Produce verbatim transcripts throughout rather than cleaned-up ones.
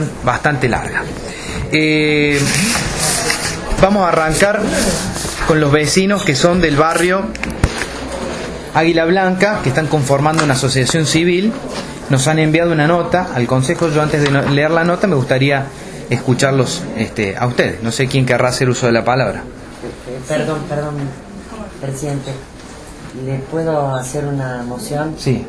bastante larga. Eh, vamos a arrancar con los vecinos que son del barrio Águila Blanca, que están conformando una asociación civil. Nos han enviado una nota al consejo. Yo, antes de leer la nota, me gustaría escucharlos este, a ustedes. No sé quién querrá hacer uso de la palabra. Perdón, perdón, presidente. ¿Le puedo hacer una moción? Sí.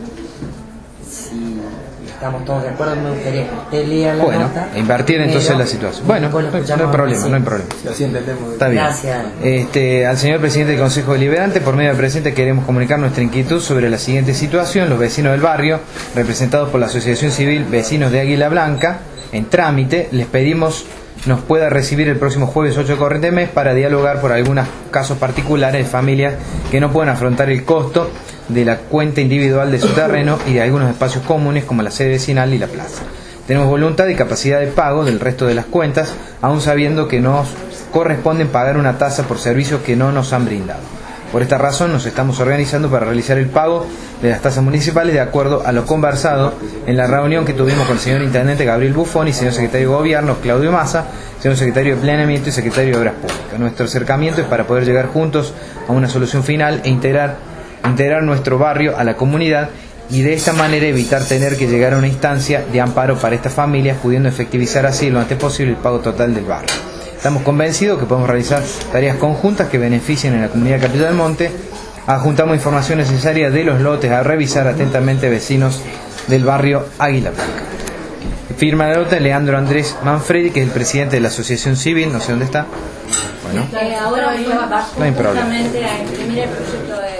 Si estamos todos de acuerdo, me gustaría que usted lea la bueno, nota. Bueno, invertir entonces pero, la situación. Bueno, no, no hay problema, no hay problema. Así entendemos. Está bien. Gracias. Este, al señor presidente del Consejo Deliberante, por medio del presidente, queremos comunicar nuestra inquietud sobre la siguiente situación. Los vecinos del barrio, representados por la Asociación Civil Vecinos de Águila Blanca, en trámite, les pedimos nos pueda recibir el próximo jueves ocho de corriente mes para dialogar por algunos casos particulares de familias que no pueden afrontar el costo de la cuenta individual de su terreno y de algunos espacios comunes como la sede vecinal y la plaza. Tenemos voluntad y capacidad de pago del resto de las cuentas, aún sabiendo que nos corresponde pagar una tasa por servicios que no nos han brindado. Por esta razón nos estamos organizando para realizar el pago de las tasas municipales de acuerdo a lo conversado en la reunión que tuvimos con el señor Intendente Gabriel Buffoni y señor Secretario de Gobierno Claudio Massa, señor Secretario de Planeamiento y Secretario de Obras Públicas. Nuestro acercamiento es para poder llegar juntos a una solución final e integrar, integrar nuestro barrio a la comunidad y de esta manera evitar tener que llegar a una instancia de amparo para estas familias, pudiendo efectivizar así lo antes posible el pago total del barrio. Estamos convencidos que podemos realizar tareas conjuntas que beneficien a la comunidad de Capilla del Monte. Adjuntamos información necesaria de los lotes a revisar atentamente vecinos del barrio Águila Blanca. Firma la nota Leandro Andrés Manfredi, que es el presidente de la Asociación Civil, no sé dónde está. Bueno, eh, ahora va no hay problema. Justamente a imprimir el proyecto de,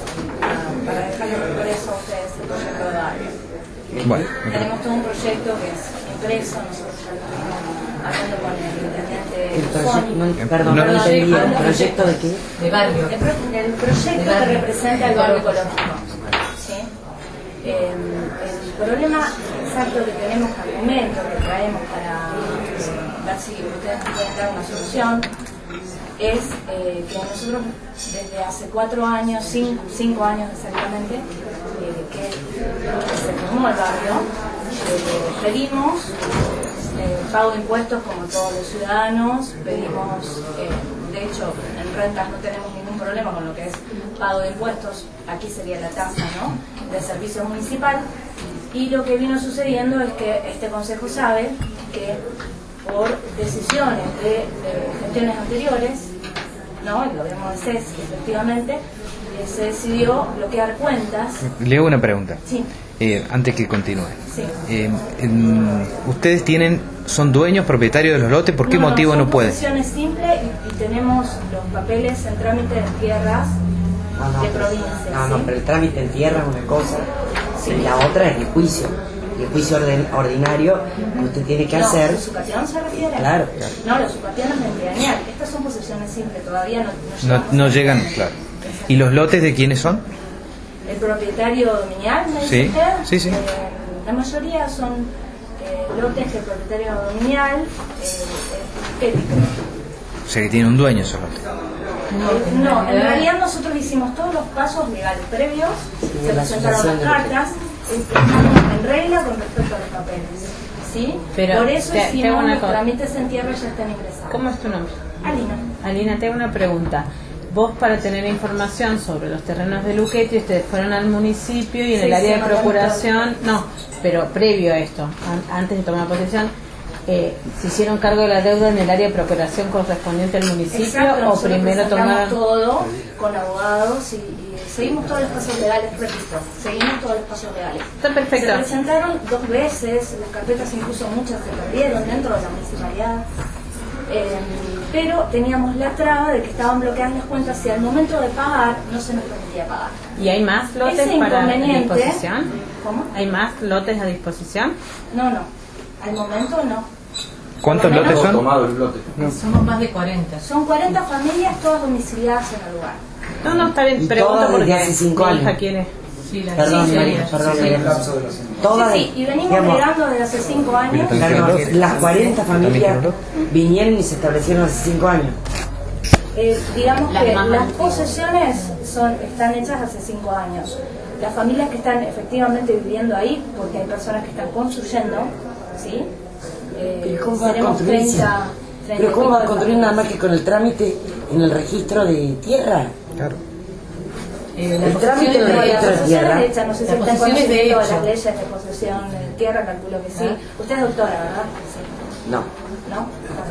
uh, para dejarle impreso a ustedes el proyecto de barrio. Bueno, tenemos todo un proyecto que es impreso, nosotros ya lo estuvimos hablando con el intendente. El proyecto, no, No. perdón, no entendí. ¿El proyecto de qué? De barrio. El, pro, el proyecto que representa el barrio ecológico. ¿Sí? Eh, el problema exacto que tenemos, argumento que traemos para eh, ver si ustedes pueden dar una solución, es eh, que nosotros desde hace cuatro años, cinco, cinco años exactamente, eh, que se formó el barrio, eh, pedimos eh, pago de impuestos como todos los ciudadanos, pedimos, eh, de hecho en rentas no tenemos ningún problema con lo que es pago de impuestos, aquí sería la tasa, ¿no?, del servicio municipal, y lo que vino sucediendo es que este consejo sabe que por decisiones de, de gestiones anteriores, ¿no?, el gobierno de C E S, efectivamente, eh, se decidió bloquear cuentas. le hago una pregunta. Sí. Eh, antes que continúe. Sí. Eh, en, ¿Ustedes tienen, son dueños, propietarios de los lotes? ¿Por qué no, motivo no, no pueden? Son posesiones simples y, y tenemos los papeles en trámite de tierras No, no, de pero, provincia. no, ¿sí? no, pero el trámite en tierra es una cosa, Sí. y la otra es el juicio. Y el juicio orden, ordinario que usted tiene que no, hacer. ¿el usucapión se refiere? Claro, claro. No, los usucapión es de empeñar. Estas son posesiones simples, todavía no, no, No, no llegan, claro. ¿Y los lotes de quiénes son? El propietario dominial, me dice Sí, usted. sí, sí. Eh, la mayoría son eh, lotes que el propietario dominial eh, es ético. O sea que tiene un dueño esos lotes. No, no, en realidad nosotros hicimos todos los pasos legales previos, Sí, se la presentaron las asociación de cartas, estamos en regla con respecto a los papeles, ¿sí? Pero por eso te- te hago hicimos una los cosa. trámites en tierra ya están ingresados. ¿Cómo es tu nombre? Alina. Alina, te hago una pregunta. Vos, para tener información sobre los terrenos de Luchetti, ustedes fueron al municipio y en Sí, el área sí, de mandamos procuración, no, pero previo a esto, an- antes de tomar posesión, eh, ¿se hicieron cargo de la deuda en el área de procuración correspondiente al municipio? Exacto, o nosotros primero presentamos tomaron? todo con abogados y, y seguimos todos los pasos legales, repito, seguimos todos los pasos legales. Está perfecto. Se presentaron dos veces, las carpetas incluso muchas se perdieron dentro de la municipalidad, eh, pero teníamos la traba de que estaban bloqueadas las cuentas y al momento de pagar no se nos permitía pagar. ¿Y hay más lotes Ese para a inconveniente- disposición? ¿Cómo? ¿Hay más lotes a disposición? No, no, al momento no. ¿Cuántos Por lo lotes menos son? Tomado el lote. Somos más de cuarenta. Son cuarenta familias, todas domiciliadas en el lugar. No, no, está bien, Y pregunto todas porque desde hace cinco mi hija años. quiere. Sí, la Perdón, Sí, María, sí, perdón, sí, María. sí. Todas, Sí, y venimos digamos, llegando desde hace cinco años. claro, las cuarenta familias vinieron y se establecieron hace cinco años. Eh, digamos Las que más las antiguas. posesiones son, están hechas hace cinco años. Las familias que están efectivamente viviendo ahí, porque hay personas que están construyendo, ¿sí? eh, ¿Pero cómo va a seremos construir? treinta, treinta ¿Pero cómo va a y pico construir nada más familias. que con el trámite en el registro de tierra? Claro. Eh, la El trámite posesión del es de registro de La tierra. posesión es hecha, no sé si La están posesión es de conociendo hecho. las leyes de posesión de tierra, calculo que sí. Ah. Usted es doctora, ¿verdad? Sí. No, ¿No?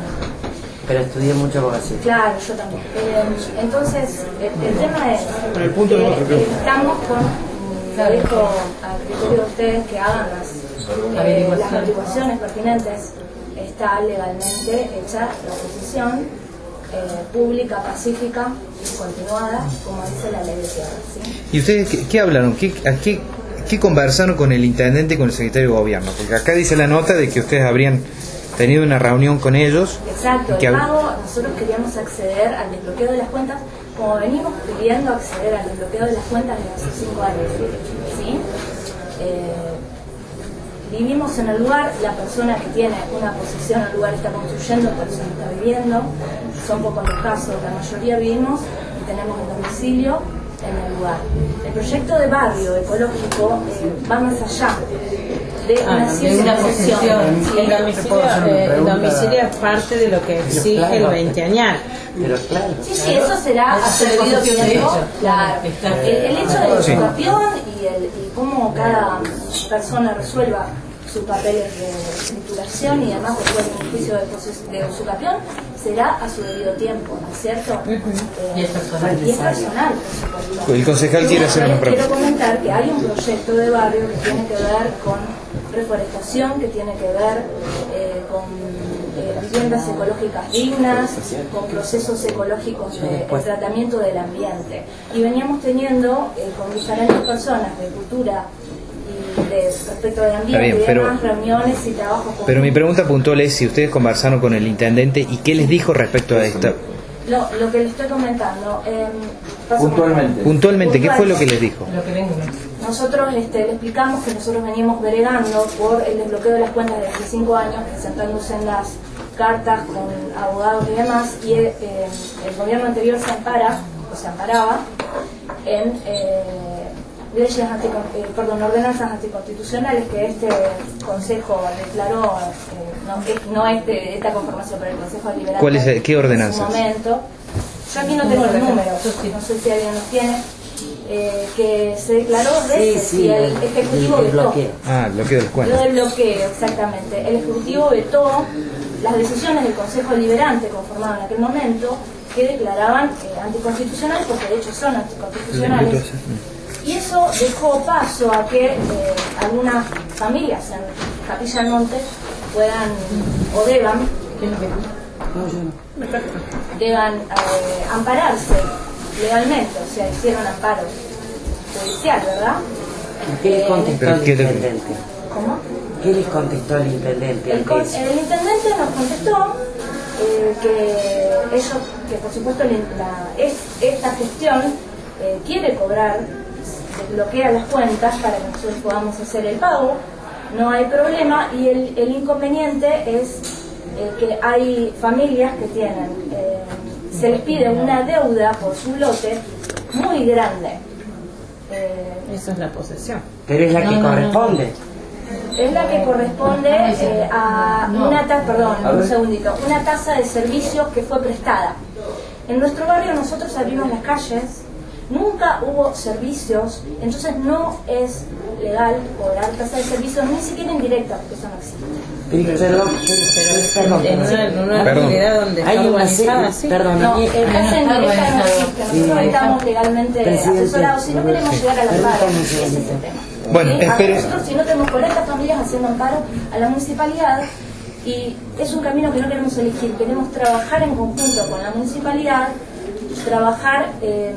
pero estudié mucho abogacía. Claro, yo también. Eh, entonces, el, el tema es Pero el punto que es otro, creo. estamos con, mm, lo dejo a criterio de ustedes que hagan las, eh, Averiguaciones. las averiguaciones pertinentes. Está legalmente hecha la posesión eh, pública, pacífica y continuada, como dice la ley de tierra. ¿Sí? ¿Y ustedes qué, qué hablaron? ¿Qué, a qué, ¿Qué conversaron con el intendente y con el secretario de gobierno? Porque acá dice la nota de que ustedes habrían tenido una reunión con ellos. Exacto, y que el hab- pago, nosotros queríamos acceder al desbloqueo de las cuentas, como venimos pidiendo acceder al desbloqueo de las cuentas desde hace cinco años. ¿Sí? Eh, vivimos en el lugar, la persona que tiene una posesión en el lugar está construyendo, por eso no está viviendo, son pocos los casos, la mayoría vivimos y tenemos un domicilio en el lugar. El proyecto de barrio ecológico eh, va más allá de Ah, una de simple una posesión. posesión. ¿Sí? El domicilio, eh, el domicilio es parte de lo que exige claro. el veinteañal. Pero claro, Sí, sí, eso será Eso a su es debido posesión de tiempo. hecho. Claro. Está. El, el hecho de la Sí. usucapión y, el, y cómo cada persona resuelva sus papeles de escrituración y demás después de un juicio de, poses- de usucapión será a su debido tiempo, ¿no es cierto? Eh, Y es personal. y es personal, por supuesto. El concejal quiere hacer Yo una les quiero pregunta. comentar que hay un proyecto de barrio que tiene que ver con reforestación, que tiene que ver eh, con eh, viviendas ecológicas dignas, con procesos ecológicos de, de tratamiento del ambiente. Y veníamos teniendo eh, con diferentes personas de cultura y de respecto del ambiente bien, y pero- demás, reuniones y trabajos con Pero mi pregunta puntual es si ustedes conversaron con el intendente y qué les dijo respecto a esta. lo, lo que les estoy comentando. Eh, paso Puntualmente. Puntualmente, ¿qué fue lo que les dijo? Lo que vengo. Nosotros este, le explicamos que nosotros veníamos bregando por el desbloqueo de las cuentas desde hace cinco años, presentándose en las cartas con abogados y demás, y eh, el gobierno anterior se ampara, o se amparaba, en eh, leyes anticon- eh, perdón, ordenanzas anticonstitucionales que este Consejo declaró, eh, no, es- no este, esta conformación, pero el Consejo Deliberante ¿Cuál es el- qué en su ordenanzas? momento. Yo aquí no tengo el número, no sé si alguien los tiene. Eh, que se declaró dos sí, veces sí, y el el, Ejecutivo el vetó. bloqueo. Ah, el bloqueo de las Lo cuentas. del bloqueo, exactamente. El Ejecutivo vetó las decisiones del Consejo Deliberante conformado en aquel momento que declaraban eh, anticonstitucionales, porque de hecho son anticonstitucionales. Y eso dejó paso a que eh, algunas familias en Capilla del Monte puedan o deban, No, yo no. deban eh, ampararse legalmente, o sea, hicieron amparo judicial, ¿verdad? ¿Qué les Eh, contestó Pero el ¿qué le- intendente? ¿Cómo? ¿Qué les contestó el intendente El, ante con- eso? el intendente nos contestó eh, que ellos, que por supuesto el in- la- es, esta gestión eh, quiere cobrar, desbloquea las cuentas para que nosotros podamos hacer el pago, no hay problema, y el, el inconveniente es eh, que hay familias que tienen, eh, se les pide una deuda por su lote muy grande. Eh, Eso es la posesión. Pero es la que No, no, no. corresponde. Es la que corresponde eh, a una tasa, perdón, un segundito, una tasa de servicios que fue prestada. En nuestro barrio nosotros abrimos las calles, nunca hubo servicios, entonces no es legal cobrar tasa de servicios, ni siquiera indirecta, porque eso no existe. Pero, perdón, pero- perdón, En una, perdón. en una Perdón. actividad donde Hay está una serie, urbanizada, sí. perdón, No, a mí- el tasa está indirecta no organizado. existe, nosotros Sí. estamos legalmente Presidente, asesorados y no queremos llegar a la permítame paro, un ese es el segundito. tema. Bueno, ¿Sí? Acá espere. nosotros si no tenemos cuarenta familias haciendo amparo a la municipalidad, y es un camino que no queremos elegir, queremos trabajar en conjunto con la municipalidad, trabajar en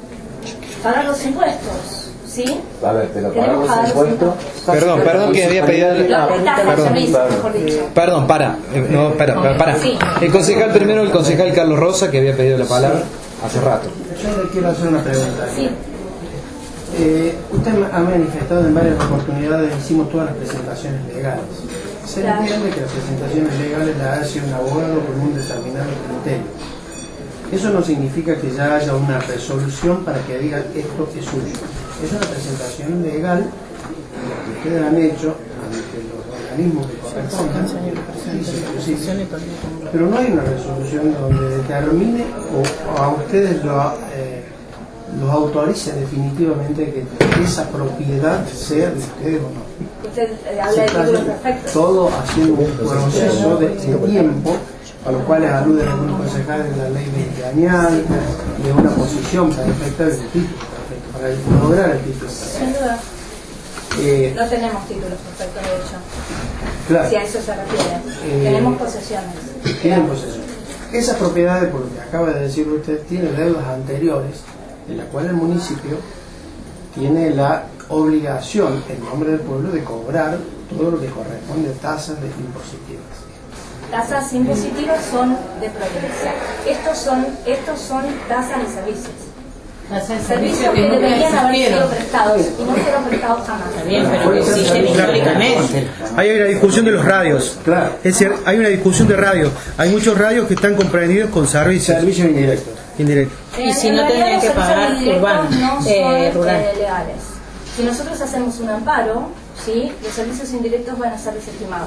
pagar los impuestos, ¿sí? A ver, pero Queremos pagamos pagar los impuestos. impuestos. Perdón, perdón que había pedido. La tasa de Perdón. servicio, mejor dicho. Perdón, para. Eh, No, para, para, para. Sí. El concejal primero, el concejal Carlos Rosa, que había pedido la palabra hace rato. Yo le quiero hacer una pregunta. Sí. Eh, usted ha manifestado en varias oportunidades, hicimos todas las presentaciones legales. Se Claro. entiende que las presentaciones legales las hace un abogado con un determinado criterio. Eso no significa que ya haya una resolución para que diga esto es suyo. Es una presentación legal que ustedes han hecho ante los organismos que corresponda, dice que sí. Pero no hay una resolución donde determine o, o a ustedes lo, eh, los autorice definitivamente que esa propiedad sea de ustedes o no. Usted eh, habla de títulos perfectos. Todo haciendo un proceso de, de tiempo, a los cuales aluden algunos concejales de la ley veinteañal, de una posición perfecta del título perfecto, para lograr el título perfecto. Sin duda. Eh, No tenemos títulos perfectos, de hecho. claro, Si a eso se refiere. Eh, Tenemos posesiones. tienen posesión. Esas propiedades, por lo que acaba de decir usted, tienen deudas anteriores, en la cual el municipio tiene la obligación, en nombre del pueblo, de cobrar todo lo que corresponde a tasas de impositivas. Tasas impositivas son de provincia. Estos son, estos son tasas de servicios. Hacer Servicios que nunca deberían haber sido existieron. prestados y no fueron prestados jamás. Está bien, pero que existen históricamente. Hay una discusión de los radios. Claro. Es decir, hay una discusión de radio. Hay muchos radios que están comprendidos con servicios Servicios indirectos. indirectos. Y si En no realidad, tendrían los que servicios pagar indirectos urbano, no son eh, rural. eh, legales. Si nosotros hacemos un amparo, ¿sí? Los servicios indirectos van a ser desestimados.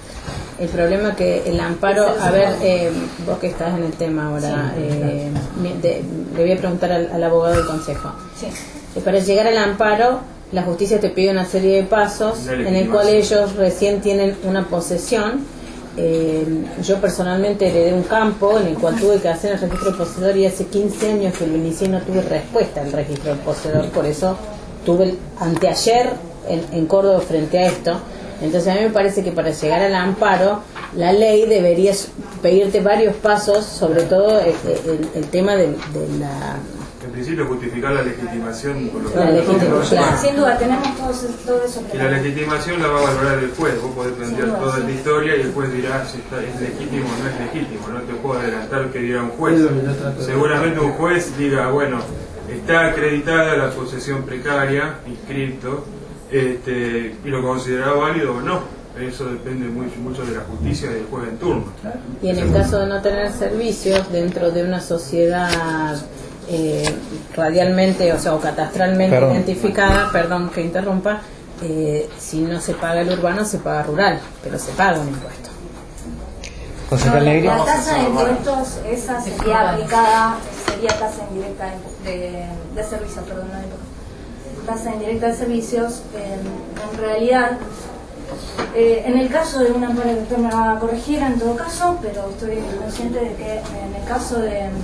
El problema que el amparo, a ver, eh, vos que estás en el tema ahora, eh, me- de- le voy a preguntar al, al abogado del consejo. Sí. Eh, Para llegar al amparo, la justicia te pide una serie de pasos en el cual ellos recién tienen una posesión. Eh, yo personalmente heredé un campo en el cual tuve que hacer el registro del poseedor y hace quince años que lo inicié y no tuve respuesta al registro del poseedor, por eso tuve el- anteayer en, en Córdoba frente a esto. Entonces a mí me parece que para llegar al amparo la ley debería pedirte varios pasos, sobre todo el, el- el tema de, de la... En principio justificar la legitimación por lo que La legitimación, claro. Sin duda, tenemos todo, eso- todo eso y la legitimación la va a valorar el juez. Vos podés plantear Sin duda, toda sí. la historia y el juez dirá si está, es legítimo o no es legítimo. No te puedo adelantar que dirá un juez. Es lo que yo trato de- Seguramente un juez diga, bueno, está acreditada la posesión precaria, inscripto, este, y lo considerará válido o no. Eso depende muy, mucho de la justicia y del juez en turno. Y en el caso de no tener servicios dentro de una sociedad eh, radialmente, o sea, o catastralmente Perdón. identificada, perdón que interrumpa, eh, si no se paga el urbano, se paga rural, pero se paga un impuesto. Concejal No, Negri. la tasa de impuestos, esa sería aplicada, sería tasa indirecta de, de, de servicios, perdón, no de impuestos. Tasa indirecta de servicios, en, en realidad, eh, en el caso de un amparo que usted me va a corregir en todo caso, pero estoy consciente de que en el caso de, de,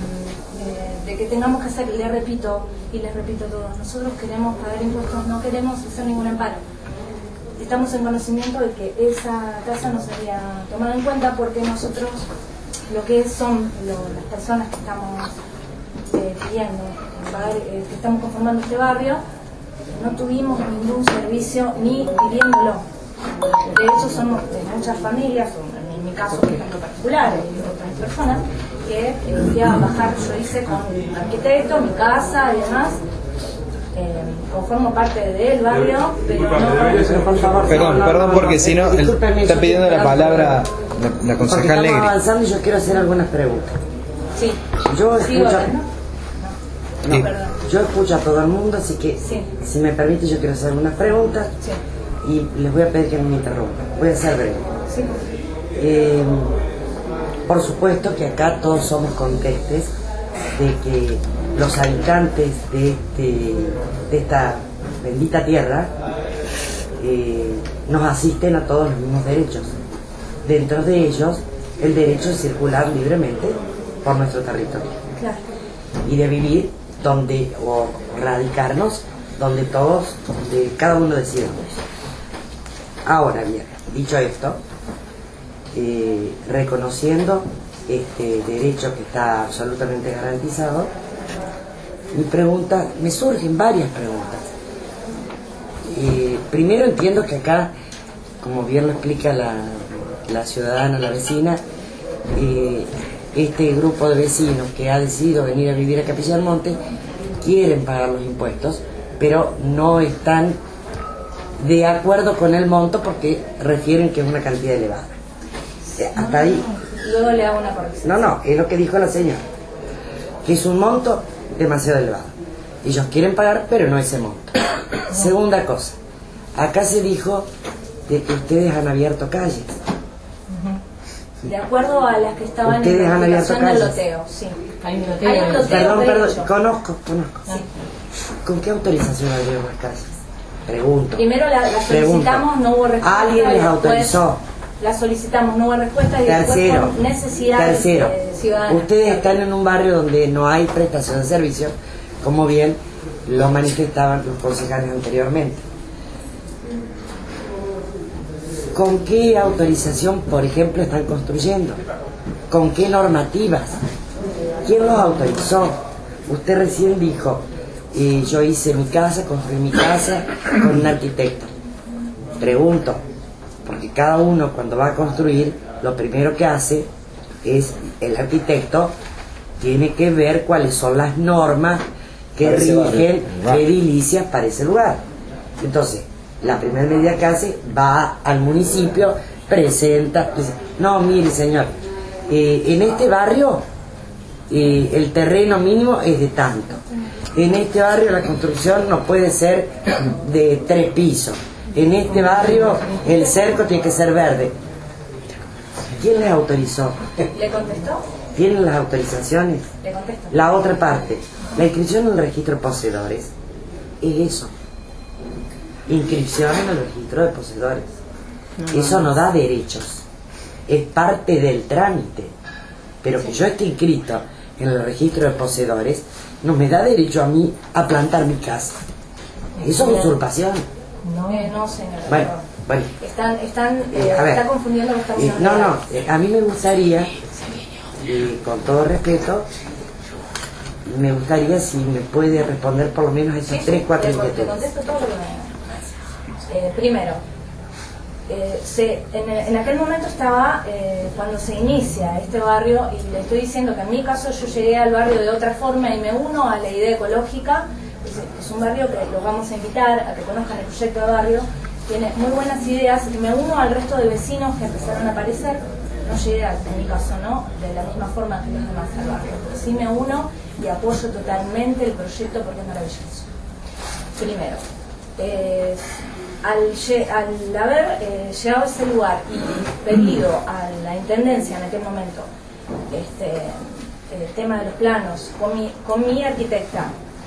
de que tengamos que hacer, le repito, y les repito a todos, nosotros queremos pagar impuestos, no queremos hacer ningún amparo. Estamos en conocimiento de que esa tasa no sería tomada en cuenta porque nosotros, lo que son lo- las personas que estamos eh, pidiendo, pagar, eh, que estamos conformando este barrio, no tuvimos ningún servicio ni pidiéndolo. De hecho, somos de muchas familias, o en mi caso, por ejemplo, particular, y otras personas, que eh, fui a bajar, yo hice con un arquitecto, mi casa y demás. Eh, conformo parte del barrio, pero Disculpame, no... debería ser Por favor, Perdón, no, perdón, no, porque no, si no, el- discúlpeme, está yo pidiendo quiero la hablar, palabra la, la porque concejal estamos Negri. avanzando y yo quiero hacer algunas preguntas. Sí. Yo ¿Sigo escucho, hablando? No, Sí. perdón. yo escucho a todo el mundo, así que Sí. si me permite yo quiero hacer algunas preguntas Sí. y les voy a pedir que no me interrumpan. Voy a ser breve. Sí. Eh, por supuesto que acá todos somos conscientes de que los habitantes de, este, de esta bendita tierra eh, nos asisten a todos los mismos derechos. Dentro de ellos, el derecho de circular libremente por nuestro territorio Claro. y de vivir donde, o radicarnos donde todos, donde cada uno decidamos. Ahora bien, dicho esto, eh, reconociendo este derecho que está absolutamente garantizado, mi pregunta, me surgen varias preguntas. Eh, primero entiendo que acá, como bien lo explica la, la ciudadana, la vecina, eh, este grupo de vecinos que ha decidido venir a vivir a Capilla del Monte quieren pagar los impuestos, pero no están de acuerdo con el monto porque refieren que es una cantidad elevada. Eh, Hasta ahí, Luego le hago una corrección. no, no, es lo que dijo la señora, que es un monto demasiado elevado. Ellos quieren pagar, pero no ese monto. Segunda cosa, acá se dijo de que ustedes han abierto calles. de acuerdo a las que estaban en ¿Ustedes la han abierto aplicación del calles? loteo. Sí. Hay un Hay un loteo. loteo. Perdón, de perdón, hecho. conozco, conozco. Sí. ¿Con qué autorización abrieron las calles? Pregunto. Primero la, la solicitamos, no hubo respuesta. ¿Alguien les y después autorizó? La solicitamos, no hubo respuesta y Tercero, después por necesidades tercero, eh, ciudadanas. ustedes están en un barrio donde no hay prestación de servicio, como bien lo manifestaban los concejales anteriormente. ¿Con qué autorización, por ejemplo, están construyendo? ¿Con qué normativas? ¿Quién los autorizó? Usted recién dijo, eh, yo hice mi casa, construí mi casa con un arquitecto. Pregunto, porque cada uno cuando va a construir, lo primero que hace es, el arquitecto tiene que ver cuáles son las normas que rigen edilicias para ese lugar. Entonces, la primera medida que hace, va al municipio, presenta, dice, no, mire señor, eh, en este barrio eh, el terreno mínimo es de tanto. En este barrio la construcción no puede ser de tres pisos. En este barrio el cerco tiene que ser verde. ¿Quién les autorizó? ¿Le contestó? ¿Tienen las autorizaciones? Le contesto. La otra parte, la inscripción en el registro de poseedores, es eso. Inscripción en el registro de poseedores. Eso no da derechos. Es parte del trámite. Pero que yo esté inscrito en el registro de poseedores no me da derecho a mí a plantar mi casa. Eso es usurpación. No, eh, no señora. Bueno, bueno. Están, están, Eh, eh, a ver. está confundiendo lo que estamos Eh, hablando. no, no, eh, a mí me gustaría, eh, con todo respeto, me gustaría si me puede responder por lo menos a esos Sí, tres, sí, cuatro le, le inquietudes. contesto todo lo que me... Eh, primero, eh, se, en, en aquel momento estaba, eh, cuando se inicia este barrio, y le estoy diciendo que en mi caso yo llegué al barrio de otra forma y me uno a la idea ecológica. Es, es un barrio que los vamos a invitar a que conozcan el proyecto de barrio, tiene muy buenas ideas, y me uno al resto de vecinos que empezaron a aparecer. No llegué, en mi caso, no de la misma forma que los demás al barrio, pero sí me uno y apoyo totalmente el proyecto porque es maravilloso. Primero, eh, al, lle- al haber eh, llegado a ese lugar y pedido a la intendencia en aquel momento este, el tema de los planos con mi, con mi arquitecta,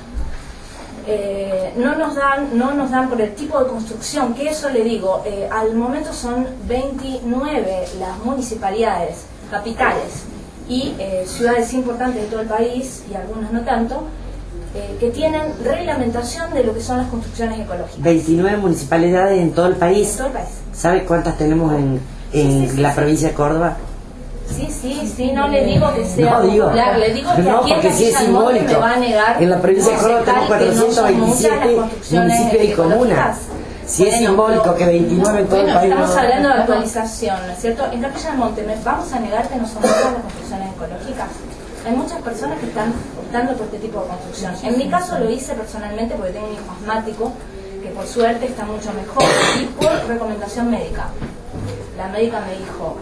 eh, no nos dan no nos dan por el tipo de construcción, que eso le digo, eh, al momento son veintinueve las municipalidades capitales y eh, ciudades importantes de todo el país, y algunas no tanto, eh, que tienen reglamentación de lo que son las construcciones ecológicas. veintinueve municipalidades en todo el En país. todo el país. ¿Sabe cuántas tenemos en, en Sí, sí, sí, la sí. provincia de Córdoba? Sí, sí, sí, no le digo que sea No, digo, popular, le digo que no, aquí en porque sí es Capilla del Monte simbólico. me va a negar En la provincia de Córdoba tenemos aceptar que no son cuatrocientos veintisiete muchas las construcciones municipios y comunas. ecológicas. Si es Bueno, simbólico pero- que veintinueve en todo bueno, el país. estamos no- hablando de actualización, ¿no es cierto? En Capilla del Monte, ¿me vamos a negar que no son muchas las construcciones ecológicas? Hay muchas personas que están optando por este tipo de construcción. En mi caso lo hice personalmente porque tengo un hijo asmático que por suerte está mucho mejor, y por recomendación médica. La médica me dijo,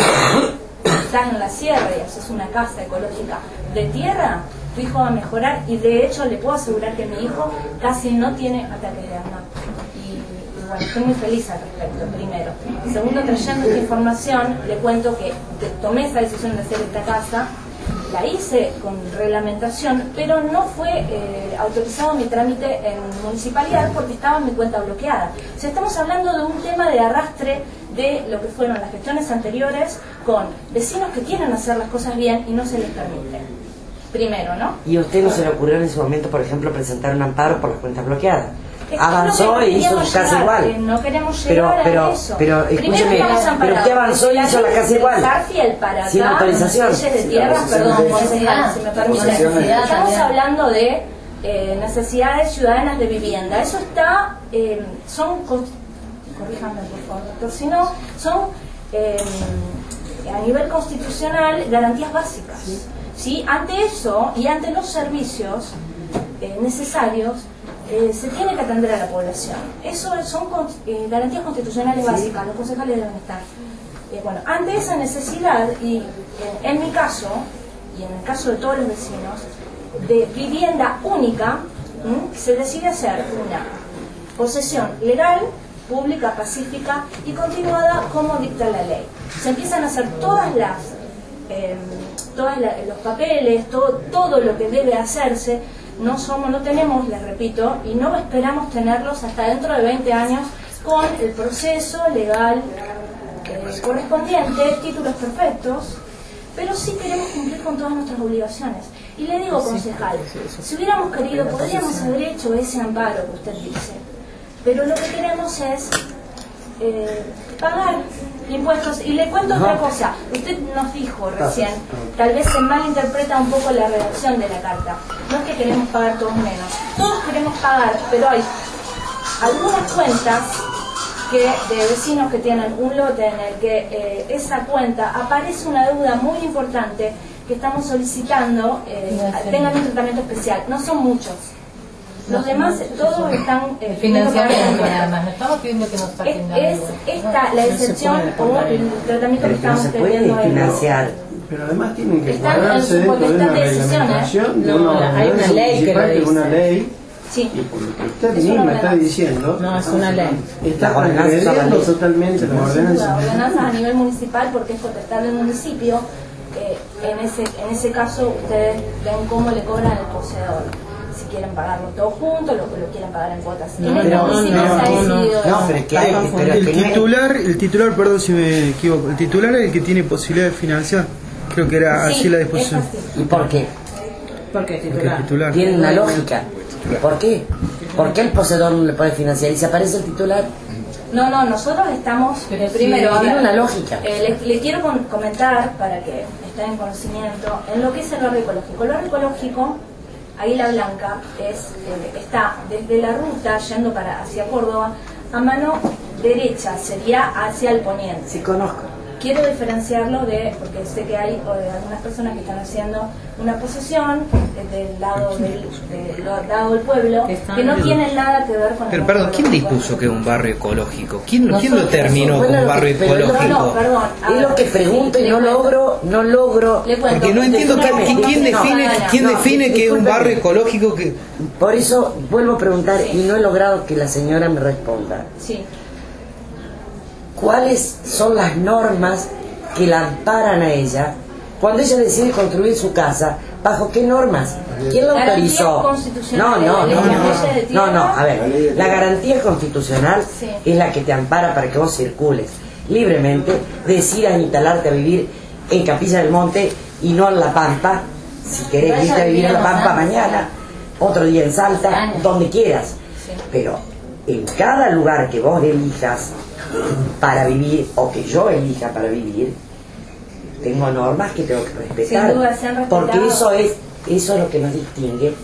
eh, estás en la sierra y haces una casa ecológica de tierra, tu hijo va a mejorar, y de hecho le puedo asegurar que mi hijo casi no tiene ataques de asma. Y, y bueno, estoy muy feliz al respecto, primero. Segundo, trayendo esta información, le cuento que que tomé esa decisión de hacer esta casa, la hice con reglamentación, pero no fue eh, autorizado mi trámite en municipalidad porque estaba mi cuenta bloqueada. O sea, estamos hablando de un tema de arrastre de lo que fueron las gestiones anteriores con vecinos que quieren hacer las cosas bien y no se les permite. Primero, ¿no? ¿Y a usted no se le ocurrió en ese momento, por ejemplo, presentar un amparo por las cuentas bloqueadas? Es que Avanzó no e hizo queríamos su casa llegar, igual. eh, No queremos Pero, llegar pero, a eso. pero, Primero escúcheme, estamos pero amparados usted avanzó y desde hizo la ley casa de igual. Garfield para Sin acá, autorización. leyes de tierra, perdón, concejal, si me permite. Estamos también. hablando de eh, necesidades ciudadanas de vivienda. Eso está, eh, son, con- corríjame por favor, doctor, si no, son eh, a nivel constitucional garantías básicas. ¿Sí? Ante eso y ante los servicios eh, necesarios, eh, se tiene que atender a la población. Eso son con- eh, garantías constitucionales básicas, los concejales deben estar. Eh, bueno, ante esa necesidad, y eh, en mi caso, y en el caso de todos los vecinos, de vivienda única, ¿m? se decide hacer una posesión legal, pública, pacífica y continuada como dicta la ley. se empiezan a hacer todas las eh, todos los papeles, todo, todo lo que debe hacerse. No somos, no tenemos, les repito, y no esperamos tenerlos hasta dentro de veinte años con el proceso legal eh, correspondiente, títulos perfectos, pero sí queremos cumplir con todas nuestras obligaciones. Y le digo, concejal, si hubiéramos querido, podríamos haber hecho ese amparo que usted dice, pero lo que queremos es eh, pagar impuestos. Y le cuento otra cosa, usted nos dijo recién, tal vez se malinterpreta un poco la redacción de la carta. No es que queremos pagar todos menos, todos queremos pagar, pero hay algunas cuentas que de vecinos que tienen un lote en el que eh, esa cuenta aparece una deuda muy importante que estamos solicitando eh, tengan un tratamiento especial. No son muchos. Los demás todos están eh, financiamiento nada más, no estamos pidiendo que nos saquen nada. Es esta la excepción o el tratamiento que estamos pidiendo en financiar. Pero además tienen que Están cuadrarse en su dentro de una potestad de decisiones. reglamentación, de No, una hay una ordenanza ley que lo municipal, que es una dice. ley, Sí. y por lo que usted Es una misma está ordenanza. diciendo, No, es una ley. está Las ordenanzas transgrediendo son la ley. totalmente las Las ordenanzas. ordenanzas a nivel municipal, porque es potestad del municipio. Eh, en ese en ese caso ustedes ven cómo le cobran al poseedor, si quieren pagarlo todo junto, lo que lo quieren pagar en cuotas. No, en este no, municipio no, se ha no, decidido No, eso. pero es que hay, pero es El que no hay- titular, el titular, perdón si me equivoco, el titular es el que tiene posibilidad de financiar. Creo que era Sí, así la es disposición. así. ¿Y por qué? Porque Porque el titular. titular. Tiene una lógica. ¿Por qué? ¿Por qué el poseedor no le puede financiar? ¿Y se aparece el titular? No, no, nosotros estamos, Pero eh, sí, primero, a tiene ver, una lógica. eh, le, le quiero con- comentar, para que estén en conocimiento, en lo que es el barrio ecológico. El barrio ecológico, Águila Blanca, es, eh, está desde la ruta yendo para hacia Córdoba, a mano derecha, sería hacia el poniente. Sí, conozco. Quiero diferenciarlo de, porque sé que hay eh, algunas personas que están haciendo una posesión eh, del lado del, del lado del pueblo, que no tienen nada que ver con el Pero barrio perdón, ¿quién ecológico. dispuso que es un barrio ecológico? ¿Quién, ¿quién lo Nosotros, terminó bueno, como barrio pero es lo que- ecológico? No, no, perdón. a Es ver, lo que pregunto sí, y no le cuento. logro, no logro. Le cuento. Porque no entiendo No, que- no, quién, quién no, define, no, no, quién no, define que es un discúlpeme. barrio ecológico que... Por eso vuelvo a preguntar y no he logrado que la señora me responda. Sí. ¿Cuáles son las normas que la amparan a ella cuando ella decide construir su casa? ¿Bajo qué normas? ¿Quién la Garantías autorizó? No, constitucionales, no, la ley no, de no, leyes de no, no, tierra. a ver, la garantía constitucional Sí. es la que te ampara para que vos circules libremente, decidas instalarte a vivir en Capilla del Monte y no en La Pampa, si querés Vaya irte a vivir en La vivir en Pampa Los mañana, otro día en Salta, donde quieras. Sí. Pero en cada lugar que vos elijas para vivir o que yo elija para vivir, tengo normas que tengo que respetar. Sin duda, se han respetado. Porque eso es, eso es lo que nos distingue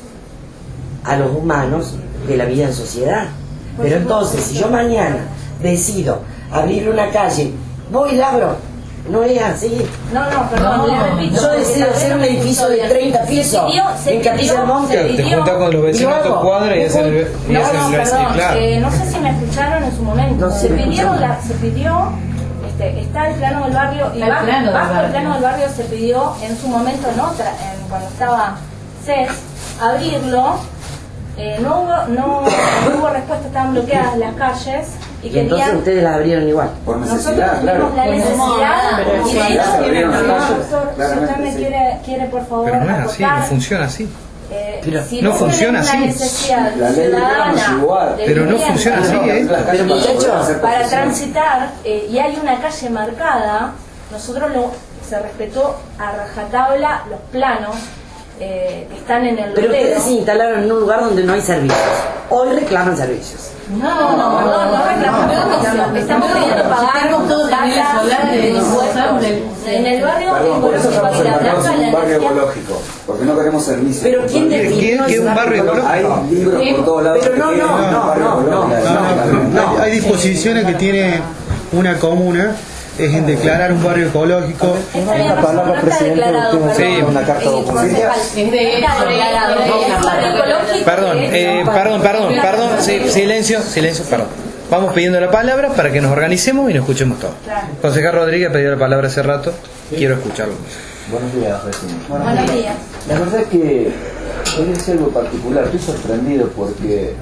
a los humanos de la vida en sociedad. Por Pero supuesto. entonces, si yo mañana decido abrirle una calle, voy y la abro, no es así. No, no, perdón, No, le repito. Yo porque decido tal vez hacer un no me edificio escuchó de bien. treinta Se pisos pidió- se en Capilla pidió- del Monte. se Te pidió- juntás con los vecinos de tu Luego, cuadra y hacen el... y No, hacen no, el- perdón, claro. eh, no sé si me escucharon en su momento. No, se, sí me pidieron escucharon. la, se pidió, este, está el plano del barrio, y Está el bajo, plano del bajo el barrio. plano del barrio se pidió en su momento, en otra, en- cuando estaba C E S, abrirlo. Eh, no, hubo, no, no hubo respuesta, estaban bloqueadas las calles y, Y entonces querían. ustedes la abrieron igual. Por Nosotros necesidad, tuvimos claro. la necesidad, Pero y sí, de hecho, claro, abrieron las señor calles, profesor, si claramente, usted me sí. quiere, quiere por favor Pero no es así, no acotar, funciona así. eh, Pero si no no funciona tienen una así. necesidad La ley de ciudadana tierra no es igual. de Pero no vivienda funciona así, ¿eh? Las calles Pero, para muchachos, poder hacer para posesión. transitar, eh, y hay una calle marcada, nosotros lo, se respetó a rajatabla los planos eh, que están en el Pero lotero. ustedes se instalaron en un lugar donde no hay servicios. Hoy reclaman servicios. No, no, no, no, no reclamamos servicio. Estamos pidiendo pagar Tenemos todos paneles tasas solares, de nos impuestos. usamos el- En el barrio Perdón, por eso ecológico estamos de La enmarcados Blanca, en la un barrio energía. ecológico, porque no queremos servicios. Pero ¿quién ¿Qué- definió qué es un ese barrio ecológico? Hay libros por todos lados. Pero no, que no, quieren no, un barrio no, ecológico. no, no, Hay, hay disposiciones que tiene una comuna, es en declarar un barrio ecológico. Está bien, no, no está declarado, perdón. Sí. Una carta Eh, documental. concejal, Es de- está declarado. Es un barrio ecológico. Perdón, de eh, hecho. perdón, perdón, perdón, sí, silencio, silencio, perdón. Vamos pidiendo la palabra para que nos organicemos y nos escuchemos todos. Claro. Concejal Rodríguez pidió la palabra hace rato, quiero escucharlo. Buenos días, vecino. Buenos días. La verdad es que hoy es algo particular, estoy sorprendido porque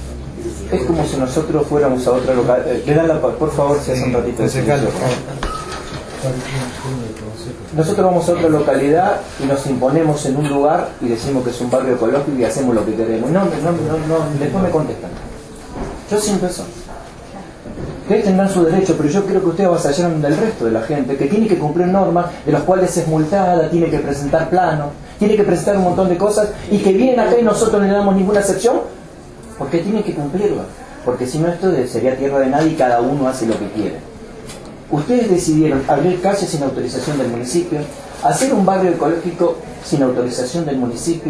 es como si nosotros fuéramos a otra local. Eh, le dan la pa- por favor, si hace un ratito de Concejal, silencio. Nosotros vamos a otra localidad y nos imponemos en un lugar y decimos que es un barrio ecológico y hacemos lo que queremos. No, no, no, no, después me contestan. Yo siento eso. Ustedes tendrán su derecho, pero yo creo que ustedes avasallaron del resto de la gente, que tiene que cumplir normas, de las cuales es multada, tiene que presentar planos, tiene que presentar un montón de cosas, y que vienen acá y nosotros no le damos ninguna excepción, porque tienen que cumplirlo. Porque si no, esto sería tierra de nadie y cada uno hace lo que quiere. Ustedes decidieron abrir calles sin autorización del municipio, hacer un barrio ecológico sin autorización del municipio.